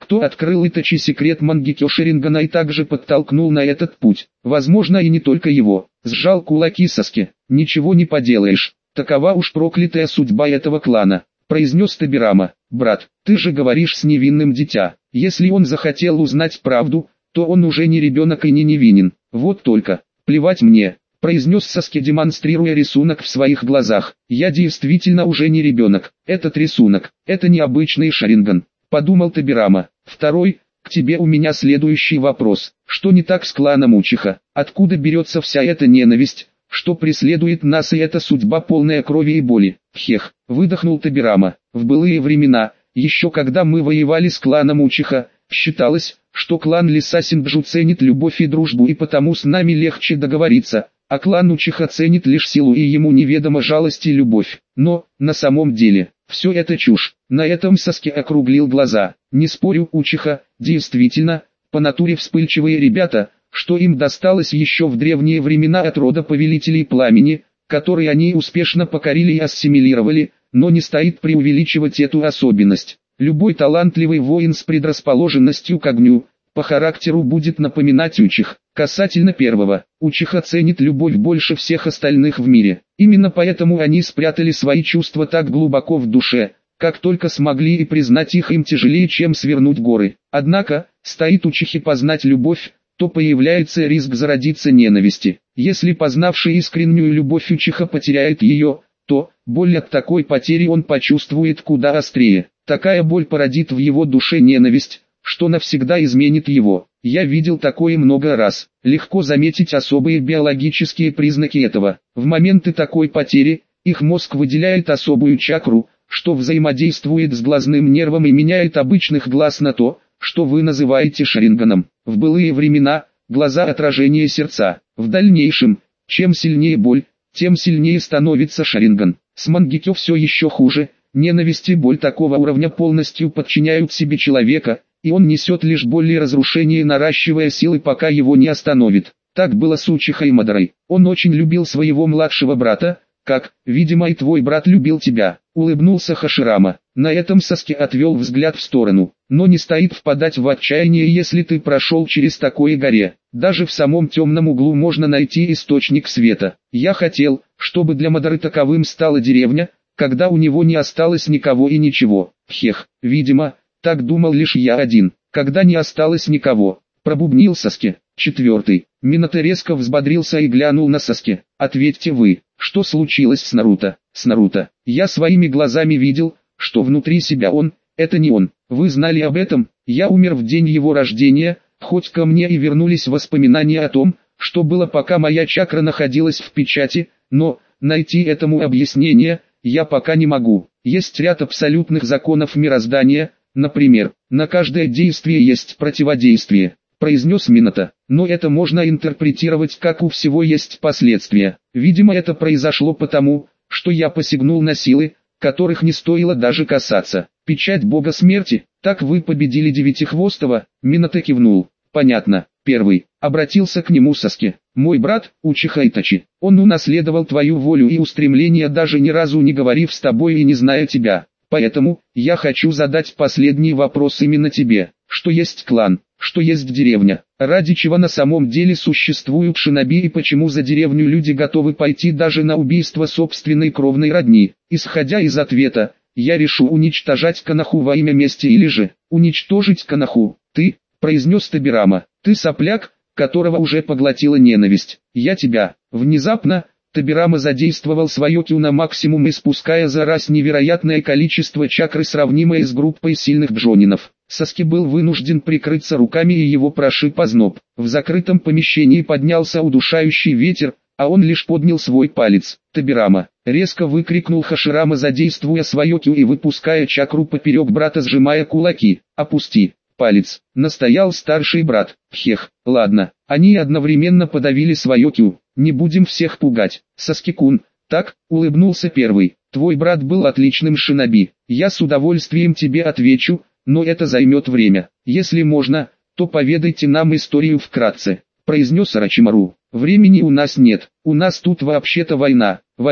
кто открыл Итачи секрет Мангекё Шарингана и также подтолкнул на этот путь. Возможно, и не только его. Сжал кулаки Саски. Ничего не поделаешь. Такова уж проклятая судьба этого клана, произнес Табирама. Брат, ты же говоришь с невинным дитя. Если он захотел узнать правду, то он уже не ребенок и не невинен. Вот только, плевать мне, произнес Саски, демонстрируя рисунок в своих глазах. Я действительно уже не ребенок. Этот рисунок, это не обычный Шаринган, подумал Табирама. Второй, к тебе у меня следующий вопрос. Что не так с кланом Учиха? Откуда берется вся эта ненависть, что преследует нас, и эта судьба полная крови и боли? Хех, выдохнул Табирама. В былые времена, еще когда мы воевали с кланом Учиха, считалось, что клан Лиса Синджу ценит любовь и дружбу, и потому с нами легче договориться, а клан Учиха ценит лишь силу, и ему неведома жалость и любовь. Но, на самом деле, все это чушь. На этом Саски округлил глаза. Не спорю, Учиха, действительно, по натуре вспыльчивые ребята, что им досталось еще в древние времена от рода повелителей пламени, который они успешно покорили и ассимилировали, но не стоит преувеличивать эту особенность. Любой талантливый воин с предрасположенностью к огню, по характеру будет напоминать Учих. Касательно первого, Учиха ценит любовь больше всех остальных в мире. Именно поэтому они спрятали свои чувства так глубоко в душе, как только смогли, и признать их им тяжелее, чем свернуть горы. Однако, стоит Учихе познать любовь, то появляется риск зародиться ненависти. Если познавший искреннюю любовь Учиха потеряет ее, то, боль от такой потери он почувствует куда острее. Такая боль породит в его душе ненависть, что навсегда изменит его. Я видел такое много раз. Легко заметить особые биологические признаки этого. В моменты такой потери, их мозг выделяет особую чакру, что взаимодействует с глазным нервом и меняет обычных глаз на то, что вы называете Шаринганом. В былые времена, глаза — отражение сердца. В дальнейшем, чем сильнее боль, тем сильнее становится Шаринган. С Мангекё все еще хуже. Ненависть и боль такого уровня полностью подчиняют себе человека, и он несет лишь боль и разрушение, наращивая силы, пока его не остановит. Так было с Учиха и Мадарой. Он очень любил своего младшего брата, как, видимо, и твой брат любил тебя. Улыбнулся Хаширама. На этом Саски отвел взгляд в сторону. Но не стоит впадать в отчаяние, если ты прошел через такое горе. Даже в самом темном углу можно найти источник света. Я хотел, чтобы для Мадары таковым стала деревня, когда у него не осталось никого и ничего. Хех, видимо, так думал лишь я один, когда не осталось никого. Пробубнил Саски. Четвертый. Минато резко взбодрился и глянул на Саски. Ответьте вы, что случилось с Наруто? С Наруто. Я своими глазами видел, что внутри себя он, это не он. Вы знали об этом? Я умер в день его рождения, хоть ко мне и вернулись воспоминания о том, что было, пока моя чакра находилась в печати, но, найти этому объяснение, я пока не могу. Есть ряд абсолютных законов мироздания, например, на каждое действие есть противодействие, произнес Минато. Но это можно интерпретировать как у всего есть последствия. Видимо, это произошло потому, что я посягнул на силы, которых не стоило даже касаться. Печать бога смерти, так вы победили Девятихвостого? Минато кивнул. Понятно. Первый. Обратился к нему Саски. Мой брат, Учиха Итачи, он унаследовал твою волю и устремления, даже ни разу не говорив с тобой и не зная тебя. Поэтому, я хочу задать последний вопрос именно тебе. Что есть клан? Что есть деревня? Ради чего на самом деле существуют шиноби, и почему за деревню люди готовы пойти даже на убийство собственной кровной родни? Исходя из ответа, я решу уничтожать Коноху во имя мести или же уничтожить Коноху. Ты, произнес Табирама, ты сопляк, которого уже поглотила ненависть. Я тебя. Внезапно, Табирама задействовал свое кю на максимум, испуская за раз невероятное количество чакры, сравнимое с группой сильных джонинов. Саски был вынужден прикрыться руками, и его прошиб озноб. В закрытом помещении поднялся удушающий ветер, а он лишь поднял свой палец. Табирама, резко выкрикнул Хаширама, задействуя свое кю и выпуская чакру поперек брата, сжимая кулаки. Опусти палец, настоял старший брат. Хех, ладно. Они одновременно подавили свое кю. Не будем всех пугать. Саски-кун, так, улыбнулся первый. Твой брат был отличным шиноби. Я с удовольствием тебе отвечу, но это займет время. Если можно, то поведайте нам историю вкратце, произнес Орочимару. Времени у нас нет, у нас тут вообще-то война. Война,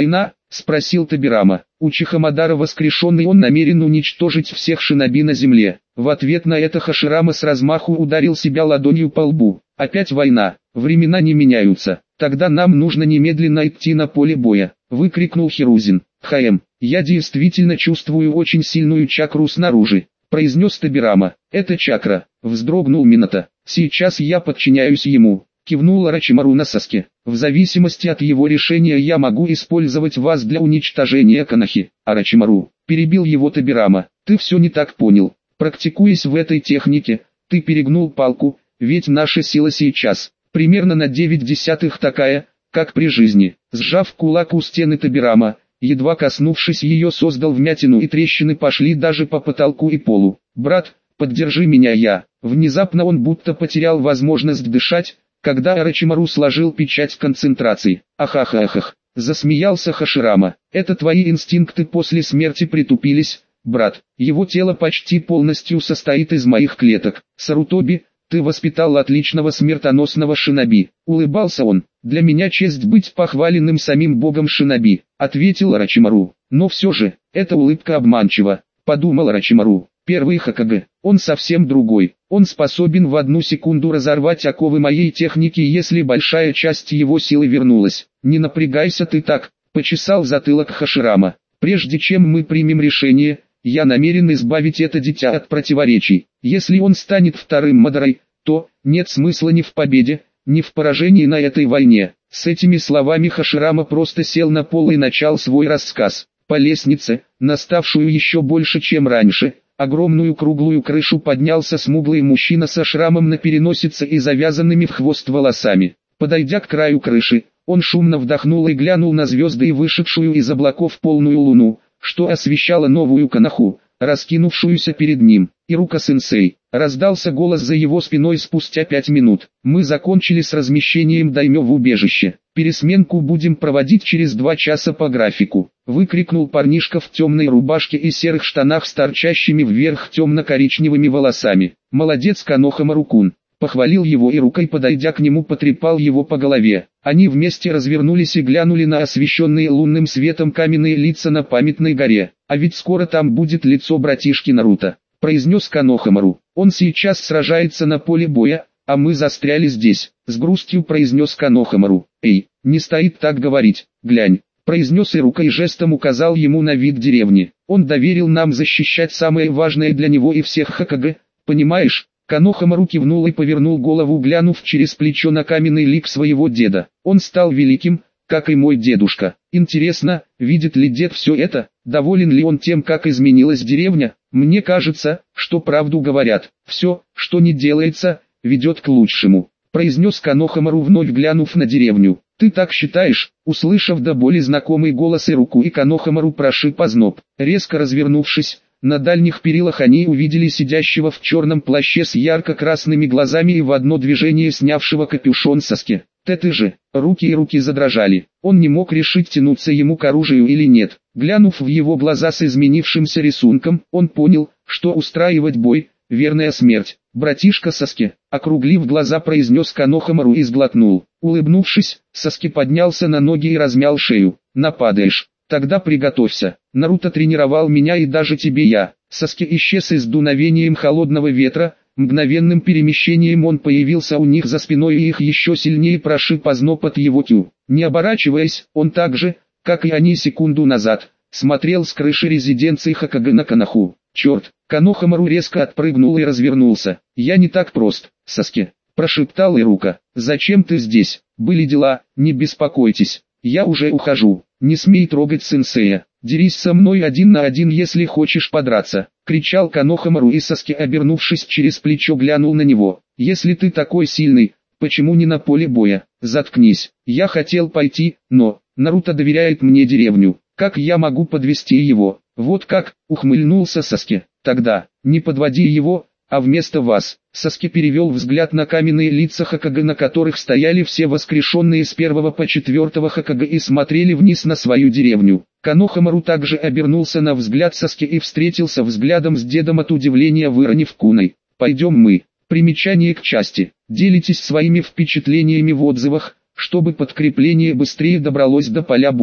спросил Табирама. Учиха Мадара воскрешенный, он намерен уничтожить всех шиноби на земле. В ответ на это Хаширама с размаху ударил себя ладонью по лбу. Опять война, времена не меняются, тогда нам нужно немедленно идти на поле боя, выкрикнул Хирузин. Хаем, я действительно чувствую очень сильную чакру снаружи, произнес Табирама. Это чакра, вздрогнул Минато. Сейчас я подчиняюсь ему. Кивнул Орочимару на Саске. В зависимости от его решения я могу использовать вас для уничтожения Канахи. Орочимару, перебил его Табирама, ты все не так понял. Практикуясь в этой технике, ты перегнул палку, ведь наша сила сейчас примерно на девять десятых такая, как при жизни. Сжав кулак у стены Табирама, едва коснувшись ее, создал вмятину, и трещины пошли даже по потолку и полу. Брат, поддержи меня я. Внезапно он будто потерял возможность дышать, когда Орочимару сложил печать концентрации. Ахахахах, засмеялся Хаширама. Это твои инстинкты после смерти притупились, брат. Его тело почти полностью состоит из моих клеток. Сарутоби, ты воспитал отличного смертоносного шиноби. Улыбался он. Для меня честь быть похваленным самим богом шиноби, ответил Орочимару. Но все же, эта улыбка обманчива, подумал Орочимару. Первый Хокаге, он совсем другой. Он способен в одну секунду разорвать оковы моей техники, если большая часть его силы вернулась. Не напрягайся ты так, почесал затылок Хаширама. Прежде чем мы примем решение, я намерен избавить это дитя от противоречий. Если он станет вторым Мадарой, то нет смысла ни в победе, ни в поражении на этой войне. С этими словами Хаширама просто сел на пол и начал свой рассказ. По лестнице, наставшую еще больше, чем раньше, огромную круглую крышу поднялся смуглый мужчина со шрамом на переносице и завязанными в хвост волосами. Подойдя к краю крыши, он шумно вдохнул и глянул на звезды и вышедшую из облаков полную луну, что освещала новую Канаху, раскинувшуюся перед ним. Ирука-сенсей, раздался голос за его спиной спустя пять минут. Мы закончили с размещением даймё в убежище. Пересменку будем проводить через два часа по графику. Выкрикнул парнишка в темной рубашке и серых штанах с торчащими вверх темно-коричневыми волосами. Молодец, Канохамару-кун. Похвалил его Ирука и, подойдя к нему, потрепал его по голове. Они вместе развернулись и глянули на освещенные лунным светом каменные лица на памятной горе. А ведь скоро там будет лицо братишки Наруто, произнес Канохамару. Он сейчас сражается на поле боя, а мы застряли здесь, с грустью произнес Канохамару. Эй, не стоит так говорить, глянь, произнес Ирука и жестом указал ему на вид деревни. Он доверил нам защищать самое важное для него и всех Хокаге, понимаешь? Канохамару кивнул и повернул голову, глянув через плечо на каменный лик своего деда. Он стал великим, как и мой дедушка. Интересно, видит ли дед все это? Доволен ли он тем, как изменилась деревня? Мне кажется, что правду говорят. Все, что не делается, ведет к лучшему, произнес Канохамару, вновь глянув на деревню. Ты так считаешь? Услышав до боли знакомый голос Ируку, и Канохамару прошиб озноб. Резко развернувшись, на дальних перилах они увидели сидящего в черном плаще с ярко-красными глазами и в одно движение снявшего капюшон Саски. Ты же, руки и руки задрожали. Он не мог решить, тянуться ему к оружию или нет. Глянув в его глаза с изменившимся рисунком, он понял, что устраивать бой – верная смерть. Братишка Саски, округлив глаза, произнес Канохамару и сглотнул. Улыбнувшись, Саски поднялся на ноги и размял шею. Нападаешь? Тогда приготовься. Наруто тренировал меня и даже тебе я. Саски исчез, и с дуновением холодного ветра, мгновенным перемещением он появился у них за спиной и их еще сильнее прошиб озноб от его кю. Не оборачиваясь, он так же, как и они секунду назад, смотрел с крыши резиденции Хокаге на Канаху. Черт, Канохамару резко отпрыгнул и развернулся. Я не так прост, Саски, прошептал Ирука. Зачем ты здесь? Были дела, не беспокойтесь, я уже ухожу. Не смей трогать сенсея. Дерись со мной один на один, если хочешь подраться, кричал Канохамару, и Саски, обернувшись через плечо, глянул на него. Если ты такой сильный, почему не на поле боя? Заткнись. Я хотел пойти, но Наруто доверяет мне деревню. Как я могу подвести его? Вот как, ухмыльнулся Саски. Тогда, не подводи его, а вместо вас. Саски перевел взгляд на каменные лица Хокаге, на которых стояли все воскрешенные с первого по четвертого Хокаге и смотрели вниз на свою деревню. Канохамару также обернулся на взгляд Саски и встретился взглядом с дедом, от удивления выронив куной. Пойдем мы. Примечание к части. Делитесь своими впечатлениями в отзывах, чтобы подкрепление быстрее добралось до поля боя.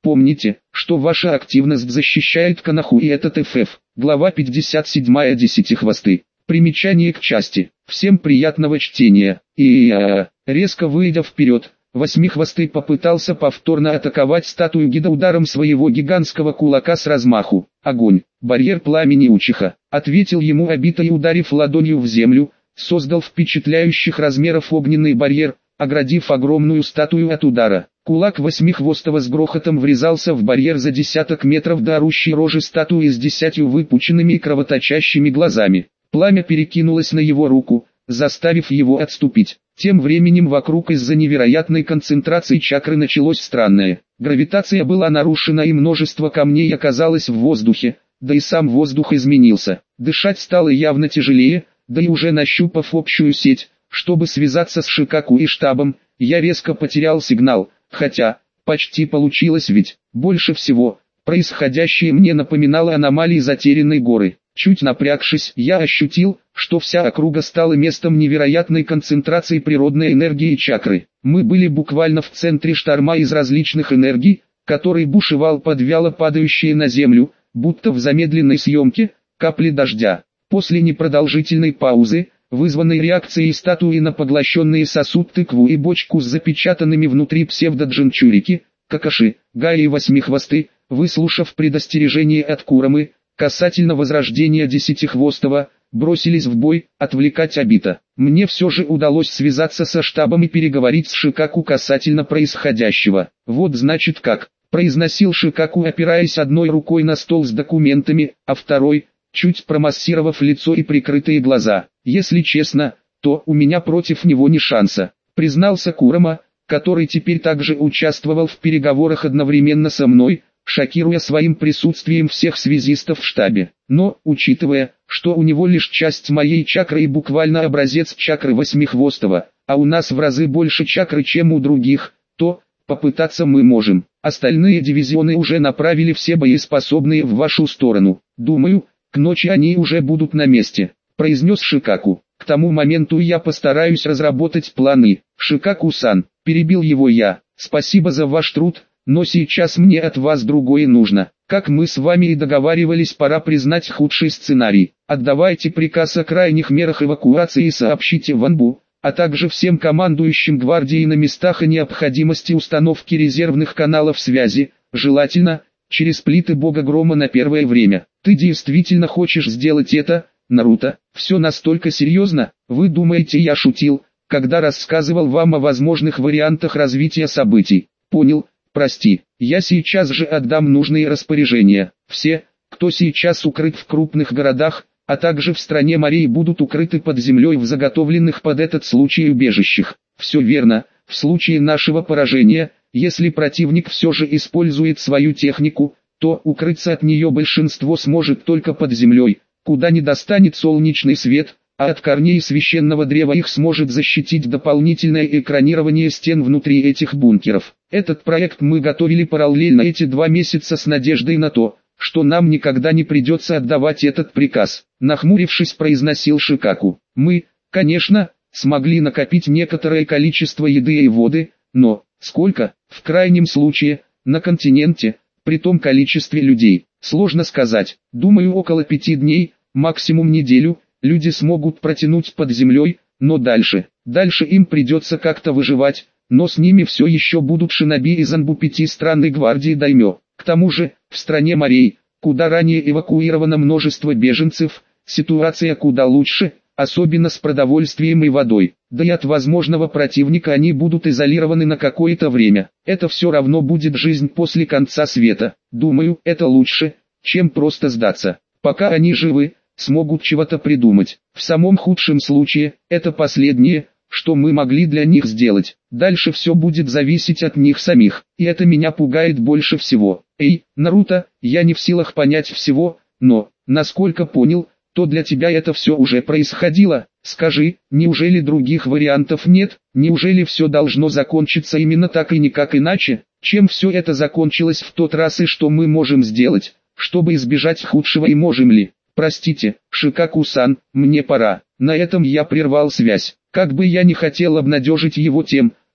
Помните, что ваша активность защищает Коноху и этот эф эф. Глава пятьдесят семь. Десятихвосты. Примечание к части. Всем приятного чтения. И резко выйдя вперед, Восьмихвостый попытался повторно атаковать статую гида ударом своего гигантского кулака с размаху. Огонь, барьер пламени Учиха, ответил ему Обита и, ударив ладонью в землю, создал впечатляющих размеров огненный барьер, оградив огромную статую от удара. Кулак Восьмихвостого с грохотом врезался в барьер за десяток метров до орущей рожи статуи с десятью выпученными и кровоточащими глазами. Пламя перекинулось на его руку, заставив его отступить. Тем временем вокруг из-за невероятной концентрации чакры началось странное. Гравитация была нарушена и множество камней оказалось в воздухе, да и сам воздух изменился. Дышать стало явно тяжелее, да и уже нащупав общую сеть, чтобы связаться с Шикаку и штабом, я резко потерял сигнал, хотя, почти получилось, ведь, больше всего, происходящее мне напоминало аномалии затерянной горы. Чуть напрягшись, я ощутил, что вся округа стала местом невероятной концентрации природной энергии и чакры. Мы были буквально в центре шторма из различных энергий, который бушевал под вяло падающие на землю, будто в замедленной съемке, капли дождя. После непродолжительной паузы, вызванной реакцией статуи на поглощенные сосуд тыкву и бочку с запечатанными внутри псевдоджинчурики, Какаши, Гаи и Восьмихвосты, выслушав предостережение от Курамы, касательно возрождения Десятихвостого, бросились в бой, отвлекать Обита. Мне все же удалось связаться со штабом и переговорить с Шикаку касательно происходящего. Вот значит как, произносил Шикаку, опираясь одной рукой на стол с документами, а второй, чуть промассировав лицо и прикрытые глаза. Если честно, то у меня против него ни шанса, признался Курама, который теперь также участвовал в переговорах одновременно со мной, шокируя своим присутствием всех связистов в штабе. Но, учитывая, что у него лишь часть моей чакры и буквально образец чакры Восьмихвостого, а у нас в разы больше чакры, чем у других, то, попытаться мы можем. Остальные дивизионы уже направили все боеспособные в вашу сторону. Думаю, к ночи они уже будут на месте, произнес Шикаку. К тому моменту я постараюсь разработать планы. Шикаку-сан, перебил его я, спасибо за ваш труд, но сейчас мне от вас другое нужно. Как мы с вами и договаривались, пора признать худший сценарий. Отдавайте приказ о крайних мерах эвакуации и сообщите Ванбу, а также всем командующим гвардией на местах о необходимости установки резервных каналов связи, желательно, через плиты бога грома на первое время. Ты действительно хочешь сделать это, Наруто? Все настолько серьезно? Вы думаете, я шутил, когда рассказывал вам о возможных вариантах развития событий? Понял. Прости, я сейчас же отдам нужные распоряжения. Все, кто сейчас укрыт в крупных городах, а также в стране морей, будут укрыты под землей в заготовленных под этот случай убежищах. Все верно, в случае нашего поражения, если противник все же использует свою технику, то укрыться от нее большинство сможет только под землей, куда не достанет солнечный свет, а от корней священного древа их сможет защитить дополнительное экранирование стен внутри этих бункеров. Этот проект мы готовили параллельно эти два месяца с надеждой на то, что нам никогда не придется отдавать этот приказ. Нахмурившись, произносил Шикаку. Мы, конечно, смогли накопить некоторое количество еды и воды, но, сколько, в крайнем случае, на континенте, при том количестве людей, сложно сказать. Думаю, около пяти дней, максимум неделю, люди смогут протянуть под землей, но дальше, дальше им придется как-то выживать, но с ними все еще будут шиноби из Анбу пяти странной гвардии Даймё. К тому же, в стране морей, куда ранее эвакуировано множество беженцев, ситуация куда лучше, особенно с продовольствием и водой, да и от возможного противника они будут изолированы на какое-то время. Это все равно будет жизнь после конца света. Думаю, это лучше, чем просто сдаться. Пока они живы, смогут чего-то придумать. В самом худшем случае, это последнее, что мы могли для них сделать. Дальше все будет зависеть от них самих, и это меня пугает больше всего. Эй, Наруто, я не в силах понять всего, но, насколько понял, то для тебя это все уже происходило. Скажи, неужели других вариантов нет? Неужели все должно закончиться именно так и никак иначе? Чем все это закончилось в тот раз и что мы можем сделать, чтобы избежать худшего, и можем ли? Простите, Шикаку-сан, мне пора. На этом я прервал связь. Как бы я ни хотел обнадежить его тем,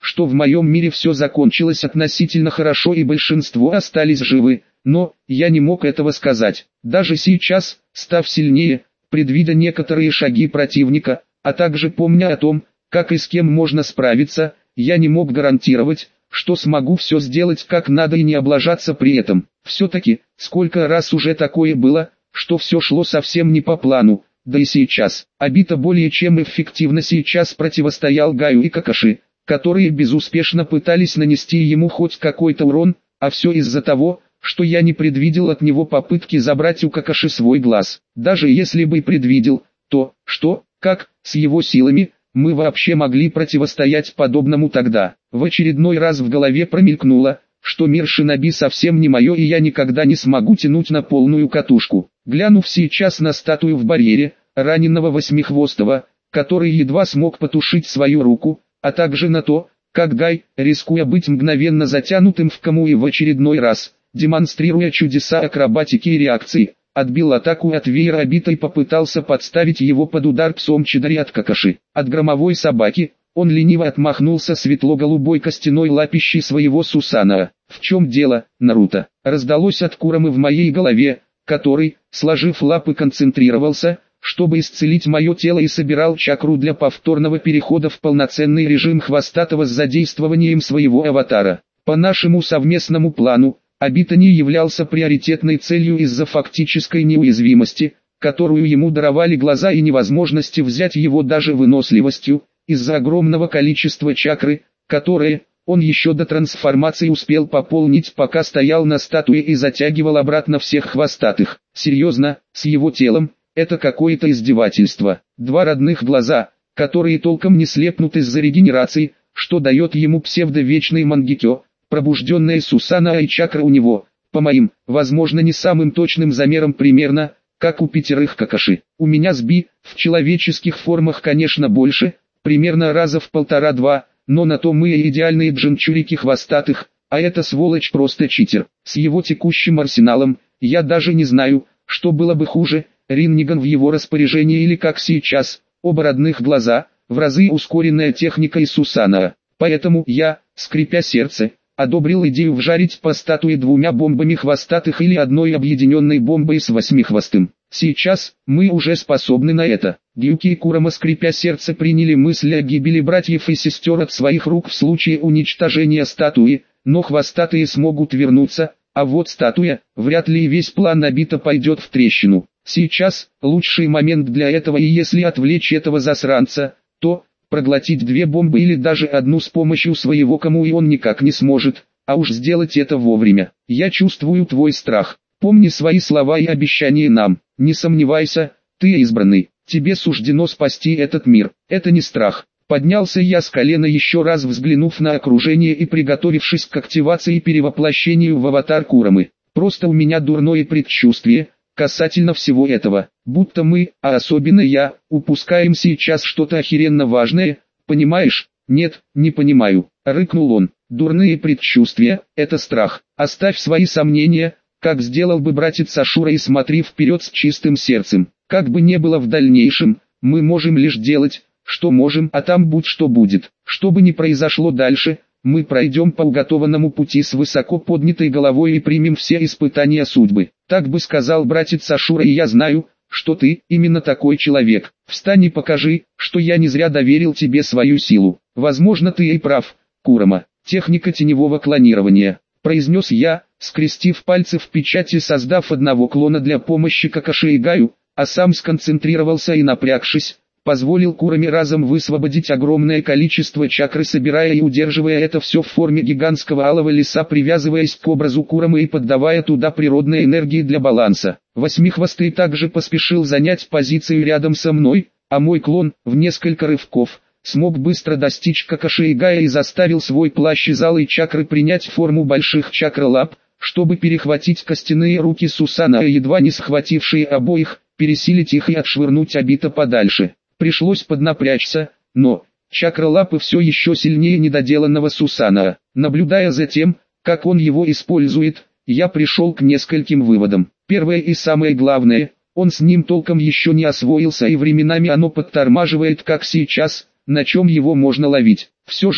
что в моем мире все закончилось относительно хорошо и большинство остались живы, но я не мог этого сказать. Даже сейчас, став сильнее, предвидя некоторые шаги противника, а также помня о том, как и с кем можно справиться, я не мог гарантировать, что смогу все сделать как надо и не облажаться при этом. Все-таки, сколько раз уже такое было, что все шло совсем не по плану, да и сейчас. Обита более чем эффективно сейчас противостоял Гаю и Какаши, которые безуспешно пытались нанести ему хоть какой-то урон, а все из-за того, что я не предвидел от него попытки забрать у Какаши свой глаз. Даже если бы предвидел, то, что, как, с его силами, мы вообще могли противостоять подобному тогда. В очередной раз в голове промелькнуло, что мир шиноби совсем не мое и я никогда не смогу тянуть на полную катушку. Глянув сейчас на статую в барьере, раненого восьмихвостого, который едва смог потушить свою руку, а также на то, как Гай, рискуя быть мгновенно затянутым в кому и в очередной раз, демонстрируя чудеса акробатики и реакции, отбил атаку от веера Обита и попытался подставить его под удар псом Чидари от Какаши. От громовой собаки он лениво отмахнулся светло-голубой костяной лапищей своего Сусанаа. «В чем дело, Наруто?» раздалось от Курамы в моей голове, который, сложив лапы, концентрировался, чтобы исцелить мое тело и собирал чакру для повторного перехода в полноценный режим хвостатого с задействованием своего аватара. По нашему совместному плану, Обита не являлся приоритетной целью из-за фактической неуязвимости, которую ему даровали глаза и невозможности взять его даже выносливостью, из-за огромного количества чакры, которое он еще до трансформации успел пополнить, пока стоял на статуе и затягивал обратно всех хвостатых. Серьезно, с его телом, это какое-то издевательство. Два родных глаза, которые толком не слепнут из-за регенерации, что дает ему псевдо-вечный Мангекё, пробужденная Сусанаа и чакра у него, по моим, возможно не самым точным замерам примерно, как у пятерых Какаши. У меня с Би, в человеческих формах конечно больше, примерно раза в полтора-два, но на то мы и идеальные джинчурики хвостатых, а эта сволочь просто читер. С его текущим арсеналом, я даже не знаю, что было бы хуже, Ринниган в его распоряжении или как сейчас, оба родных глаза, в разы ускоренная техника из Сусанаа. Поэтому я, скрипя сердце, одобрил идею вжарить по статуе двумя бомбами хвостатых или одной объединенной бомбой с восьмихвостым. Сейчас, мы уже способны на это. Гюки и Курама, скрипя сердце, приняли мысль о гибели братьев и сестер от своих рук в случае уничтожения статуи, но хвостатые смогут вернуться, а вот статуя, вряд ли и весь план Обита пойдет в трещину. Сейчас, лучший момент для этого, и если отвлечь этого засранца, то проглотить две бомбы или даже одну с помощью своего кому и он никак не сможет, а уж сделать это вовремя. Я чувствую твой страх. Помни свои слова и обещания нам. Не сомневайся, ты избранный. Тебе суждено спасти этот мир. Это не страх. Поднялся я с колена, еще раз взглянув на окружение и приготовившись к активации и перевоплощению в аватар Курамы. Просто у меня дурное предчувствие касательно всего этого, будто мы, а особенно я, упускаем сейчас что-то охеренно важное, понимаешь? Нет, не понимаю, рыкнул он. Дурные предчувствия, это страх. Оставь свои сомнения, как сделал бы братец Ашура, и смотри вперед с чистым сердцем. Как бы не было в дальнейшем, мы можем лишь делать, что можем, а там будь что будет. Что бы ни произошло дальше, мы пройдем по уготованному пути с высоко поднятой головой и примем все испытания судьбы. Так бы сказал братец Ашура, и я знаю, что ты именно такой человек. Встань и покажи, что я не зря доверил тебе свою силу. Возможно, ты и прав, Курама. Техника теневого клонирования, произнес я, скрестив пальцы в печати, создав одного клона для помощи Какаши и Гаю, а сам сконцентрировался и, напрягшись, позволил Кураме разом высвободить огромное количество чакры, собирая и удерживая это все в форме гигантского алого леса, привязываясь к образу Курамы и поддавая туда природной энергии для баланса. Восьмихвостый также поспешил занять позицию рядом со мной, а мой клон, в несколько рывков, смог быстро достичь Какаши и Гая и заставил свой плащ из алой чакры принять форму больших чакролап, чтобы перехватить костяные руки Сусанаа, едва не схватившие обоих, пересилить их и отшвырнуть Обита подальше. Пришлось поднапрячься, но чакролапы все еще сильнее недоделанного Сусанаа. Наблюдая за тем, как он его использует, я пришел к нескольким выводам. Первое и самое главное, он с ним толком еще не освоился, и временами оно подтормаживает, как сейчас, на чем его можно ловить. Все же,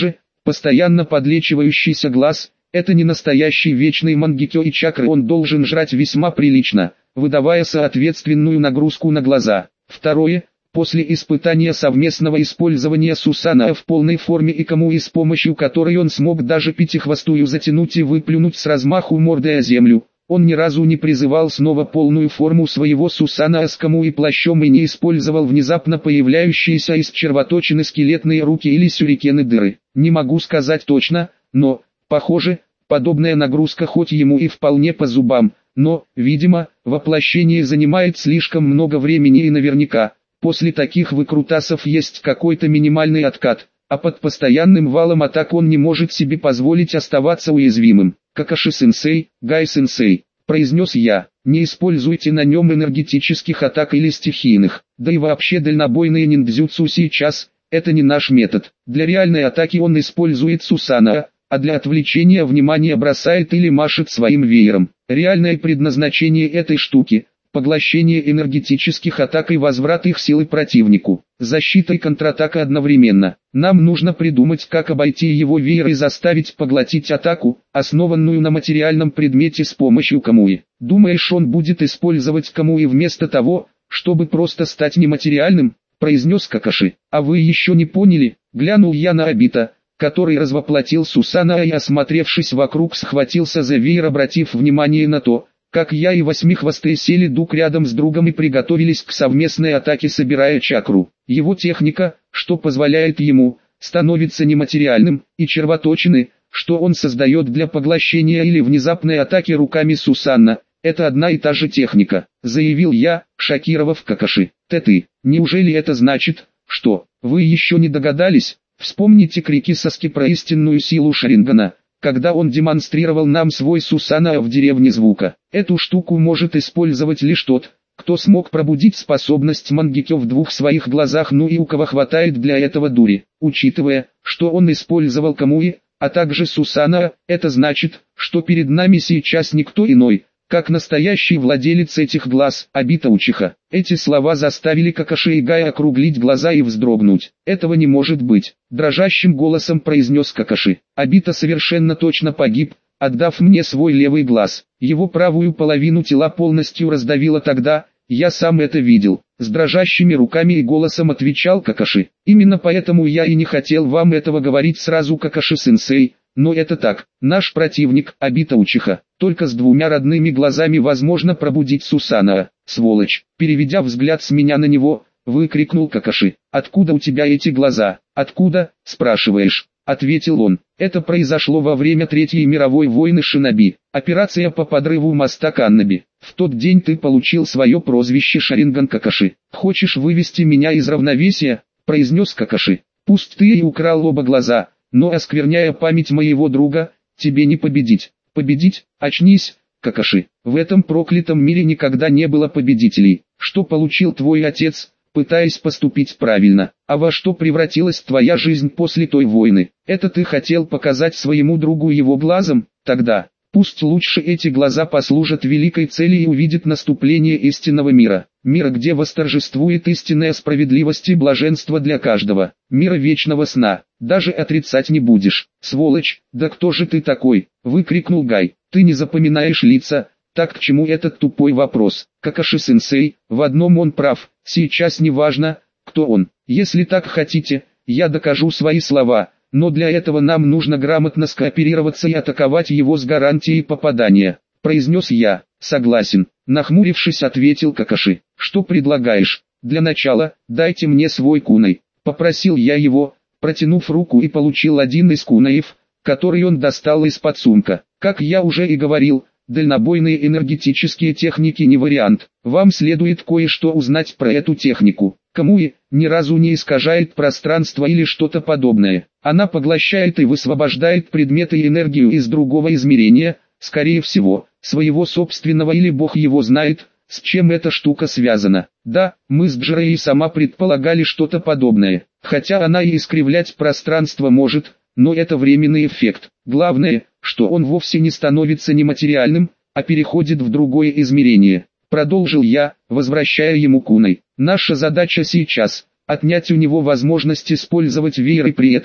постоянно подлечивающийся глаз – это не настоящий вечный мангекё, и чакры он должен жрать весьма прилично, выдавая соответственную нагрузку на глаза. Второе. После испытания совместного использования Сусана в полной форме и Камуи, с помощью которой он смог даже пятихвостую затянуть и выплюнуть с размаху мордой о землю, он ни разу не призывал снова полную форму своего Сусана с Камуи плащом и не использовал внезапно появляющиеся из червоточины скелетные руки или сюрикены дыры. Не могу сказать точно, но, похоже, подобная нагрузка хоть ему и вполне по зубам, но, видимо, воплощение занимает слишком много времени и наверняка, после таких выкрутасов есть какой-то минимальный откат, а под постоянным валом атак он не может себе позволить оставаться уязвимым. «Какаши-сенсей, Гай-сенсей», — произнес я, — «не используйте на нем энергетических атак или стихийных, да и вообще дальнобойные ниндзюцу сейчас, это не наш метод. Для реальной атаки он использует Сусана, а для отвлечения внимания бросает или машет своим веером. Реальное предназначение этой штуки — поглощение энергетических атак и возврат их силы противнику. Защита и контратака одновременно. Нам нужно придумать, как обойти его веер и заставить поглотить атаку, основанную на материальном предмете, с помощью Камуи. Думаешь, он будет использовать Камуи вместо того, чтобы просто стать нематериальным?» — произнес Какаши. «А вы еще не поняли?» — глянул я на Обита, который развоплотил Сусана и, осмотревшись вокруг, схватился за веер, обратив внимание на то, как я и Восьмихвостый сели друг рядом с другом и приготовились к совместной атаке, собирая чакру. Его техника, что позволяет ему, становится нематериальным, и червоточины, что он создает для поглощения или внезапной атаки руками Сусана, это одна и та же техника, заявил я, шокировав Какаши. «Ты, неужели это значит, что вы еще не догадались?» Вспомните крики Саски про истинную силу Шарингана, когда он демонстрировал нам свой Сусана в деревне звука. Эту штуку может использовать лишь тот, кто смог пробудить способность мангекё в двух своих глазах, ну и у кого хватает для этого дури. Учитывая, что он использовал Камуи, а также Сусана, это значит, что перед нами сейчас никто иной, как настоящий владелец этих глаз, Обита Учиха. Эти слова заставили Какаши и Гая округлить глаза и вздрогнуть. «Этого не может быть», — дрожащим голосом произнес Какаши. «Обита совершенно точно погиб, отдав мне свой левый глаз. Его правую половину тела полностью раздавило тогда, я сам это видел», — с дрожащими руками и голосом отвечал Какаши. «Именно поэтому я и не хотел вам этого говорить сразу, Какаши-сенсей. Но это так, наш противник, Обита Учиха, только с двумя родными глазами возможно пробудить Сусана. Сволочь!» Переведя взгляд с меня на него, выкрикнул Какаши. «Откуда у тебя эти глаза?» «Откуда, спрашиваешь?» — ответил он. «Это произошло во время Третьей мировой войны Шиноби, операция по подрыву моста Канноби. В тот день ты получил свое прозвище Шаринган Какаши. Хочешь вывести меня из равновесия?» — произнес Какаши. «Пусть ты и украл оба глаза, но, оскверняя память моего друга, тебе не победить». «Победить? Очнись, Какаши. В этом проклятом мире никогда не было победителей. Что получил твой отец, пытаясь поступить правильно? А во что превратилась твоя жизнь после той войны? Это ты хотел показать своему другу его глазом? Тогда, пусть лучше эти глаза послужат великой цели и увидят наступление истинного мира. Мира, где восторжествует истинная справедливость и блаженство для каждого. Мира вечного сна. Даже отрицать не будешь. Сволочь, да кто же ты такой?» — выкрикнул Гай. «Ты не запоминаешь лица, так к чему этот тупой вопрос?» «Какаши-сенсей, в одном он прав, сейчас не важно, кто он. Если так хотите, я докажу свои слова, но для этого нам нужно грамотно скооперироваться и атаковать его с гарантией попадания», — произнес я. «Согласен», — нахмурившись, ответил Какаши. «Что предлагаешь?» «Для начала, дайте мне свой кунай», — попросил я его, протянув руку, и получил один из кунаев, который он достал из-под сумка. Как я уже и говорил, дальнобойные энергетические техники не вариант. Вам следует кое-что узнать про эту технику. Камуи ни разу не искажает пространство или что-то подобное. Она поглощает и высвобождает предметы и энергию из другого измерения, скорее всего, своего собственного, или бог его знает, с чем эта штука связана. Да, мы с Джерей сама предполагали что-то подобное, хотя она и искривлять пространство может, но это временный эффект. Главное, что он вовсе не становится нематериальным, а переходит в другое измерение. Продолжил я, возвращая ему кунай. Наша задача сейчас — отнять у него возможность использовать веер, и при этом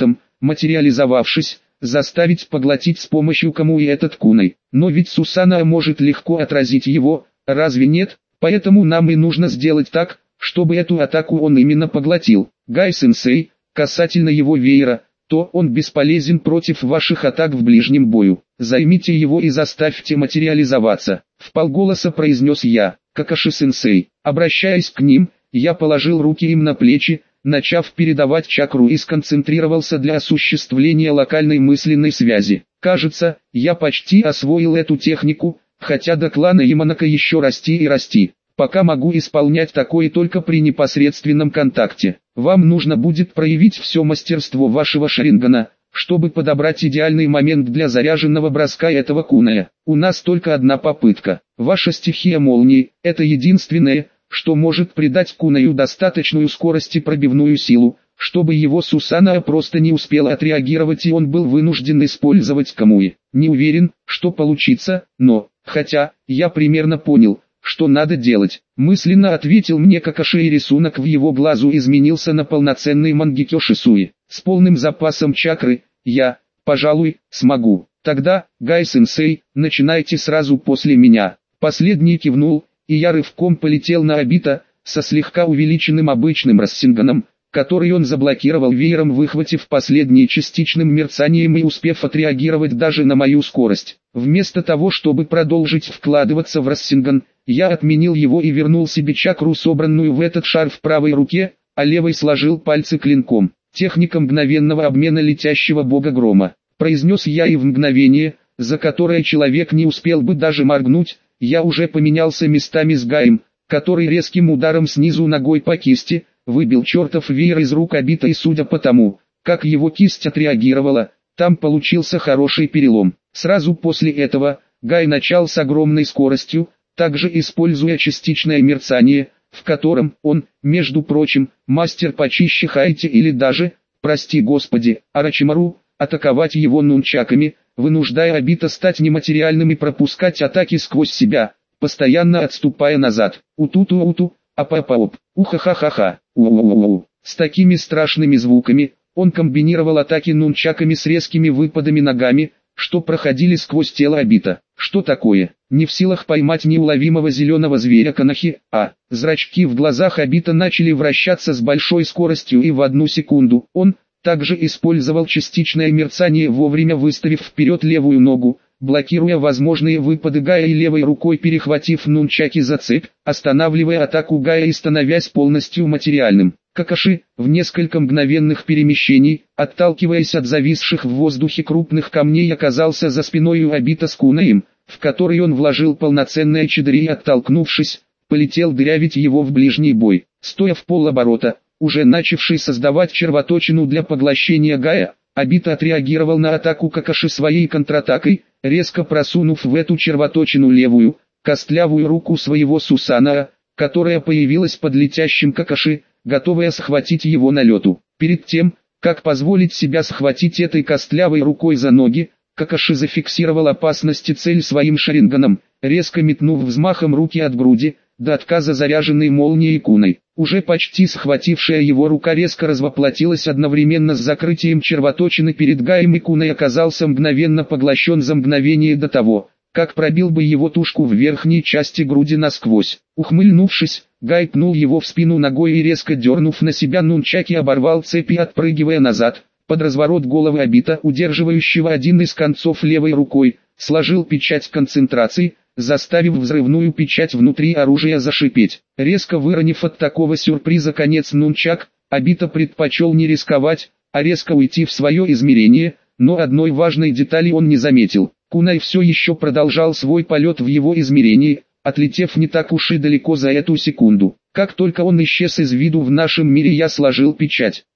материализовавшись, заставить поглотить с помощью Камуи этот кунай. Но ведь Сусана может легко отразить его, разве нет? Поэтому нам и нужно сделать так, чтобы эту атаку он именно поглотил. Гай-сенсей, касательно его веера, то он бесполезен против ваших атак в ближнем бою. Займите его и заставьте материализоваться. Вполголоса произнес я. Какаши-сенсей. Обращаясь к ним, я положил руки им на плечи, начав передавать чакру и сконцентрировался для осуществления локальной мысленной связи. Кажется, я почти освоил эту технику, хотя до клана Яманака еще расти и расти. Пока могу исполнять такое только при непосредственном контакте. Вам нужно будет проявить все мастерство вашего шарингана, чтобы подобрать идеальный момент для заряженного броска этого куная. У нас только одна попытка. Ваша стихия молнии – это единственное, что может придать кунаю достаточную скорость и пробивную силу, чтобы его Сусана просто не успела отреагировать и он был вынужден использовать Камуи. Не уверен, что получится, но, хотя, я примерно понял, что надо делать. Мысленно ответил мне Какаши, и рисунок в его глазу изменился на полноценный Мангекё Шисуи. С полным запасом чакры, я, пожалуй, смогу. Тогда, Гай-сенсей, начинайте сразу после меня. Последний кивнул, и я рывком полетел на Обита, со слегка увеличенным обычным рассинганом, который он заблокировал веером, выхватив последний частичным мерцанием и успев отреагировать даже на мою скорость. Вместо того, чтобы продолжить вкладываться в рассинган, я отменил его и вернул себе чакру, собранную в этот шар, в правой руке, а левой сложил пальцы клинком. Техника мгновенного обмена летящего бога грома. Произнес я, и в мгновение, за которое человек не успел бы даже моргнуть, я уже поменялся местами с Гаем, который резким ударом снизу ногой по кисти выбил чертов веер из рук Обита, и судя по тому, как его кисть отреагировала, там получился хороший перелом. Сразу после этого, Гай начал с огромной скоростью, также используя частичное мерцание, в котором он, между прочим, мастер почище Хайти или даже, прости господи, Орочимару, атаковать его нунчаками, вынуждая Обита стать нематериальным и пропускать атаки сквозь себя, постоянно отступая назад. Уту-ту-уту, апа-апа-оп, уха-ха-ха-ха, у-у-у-у. С такими страшными звуками, он комбинировал атаки нунчаками с резкими выпадами ногами, что проходили сквозь тело Обита. Что такое? Не в силах поймать неуловимого зеленого зверя Канахи, а зрачки в глазах Обита начали вращаться с большой скоростью, и в одну секунду он также использовал частичное мерцание, вовремя выставив вперед левую ногу, блокируя возможные выпады Гая, и левой рукой перехватив нунчаки за цепь, останавливая атаку Гая и становясь полностью материальным. Какаши, в несколько мгновенных перемещений, отталкиваясь от зависших в воздухе крупных камней, оказался за спиной у Обита с кунаем, в который он вложил полноценное чадри, и, оттолкнувшись, полетел дырявить его в ближний бой. Стоя в полоборота, уже начавший создавать червоточину для поглощения Гая, Обита отреагировал на атаку Какаши своей контратакой, резко просунув в эту червоточину левую, костлявую руку своего Сусанаа, которая появилась под летящим Какаши, готовая схватить его на лету. Перед тем, как позволить себя схватить этой костлявой рукой за ноги, Какаши зафиксировал опасности цель своим шаринганом, резко метнув взмахом руки от груди, до отказа заряженной молнией куной. Уже почти схватившая его рука резко развоплотилась одновременно с закрытием червоточины перед Гаем, и куной оказался мгновенно поглощен за мгновение до того, как пробил бы его тушку в верхней части груди насквозь. Ухмыльнувшись, Гай пнул его в спину ногой и, резко дернув на себя нунчаки, оборвал цепи, отпрыгивая назад, под разворот головы Обита, удерживающего один из концов левой рукой, сложил печать концентрации, заставив взрывную печать внутри оружия зашипеть. Резко выронив от такого сюрприза конец нунчак, Обита предпочел не рисковать, а резко уйти в свое измерение, но одной важной детали он не заметил. Кунай все еще продолжал свой полет в его измерении, отлетев не так уж и далеко за эту секунду. Как только он исчез из виду в нашем мире, я сложил печать.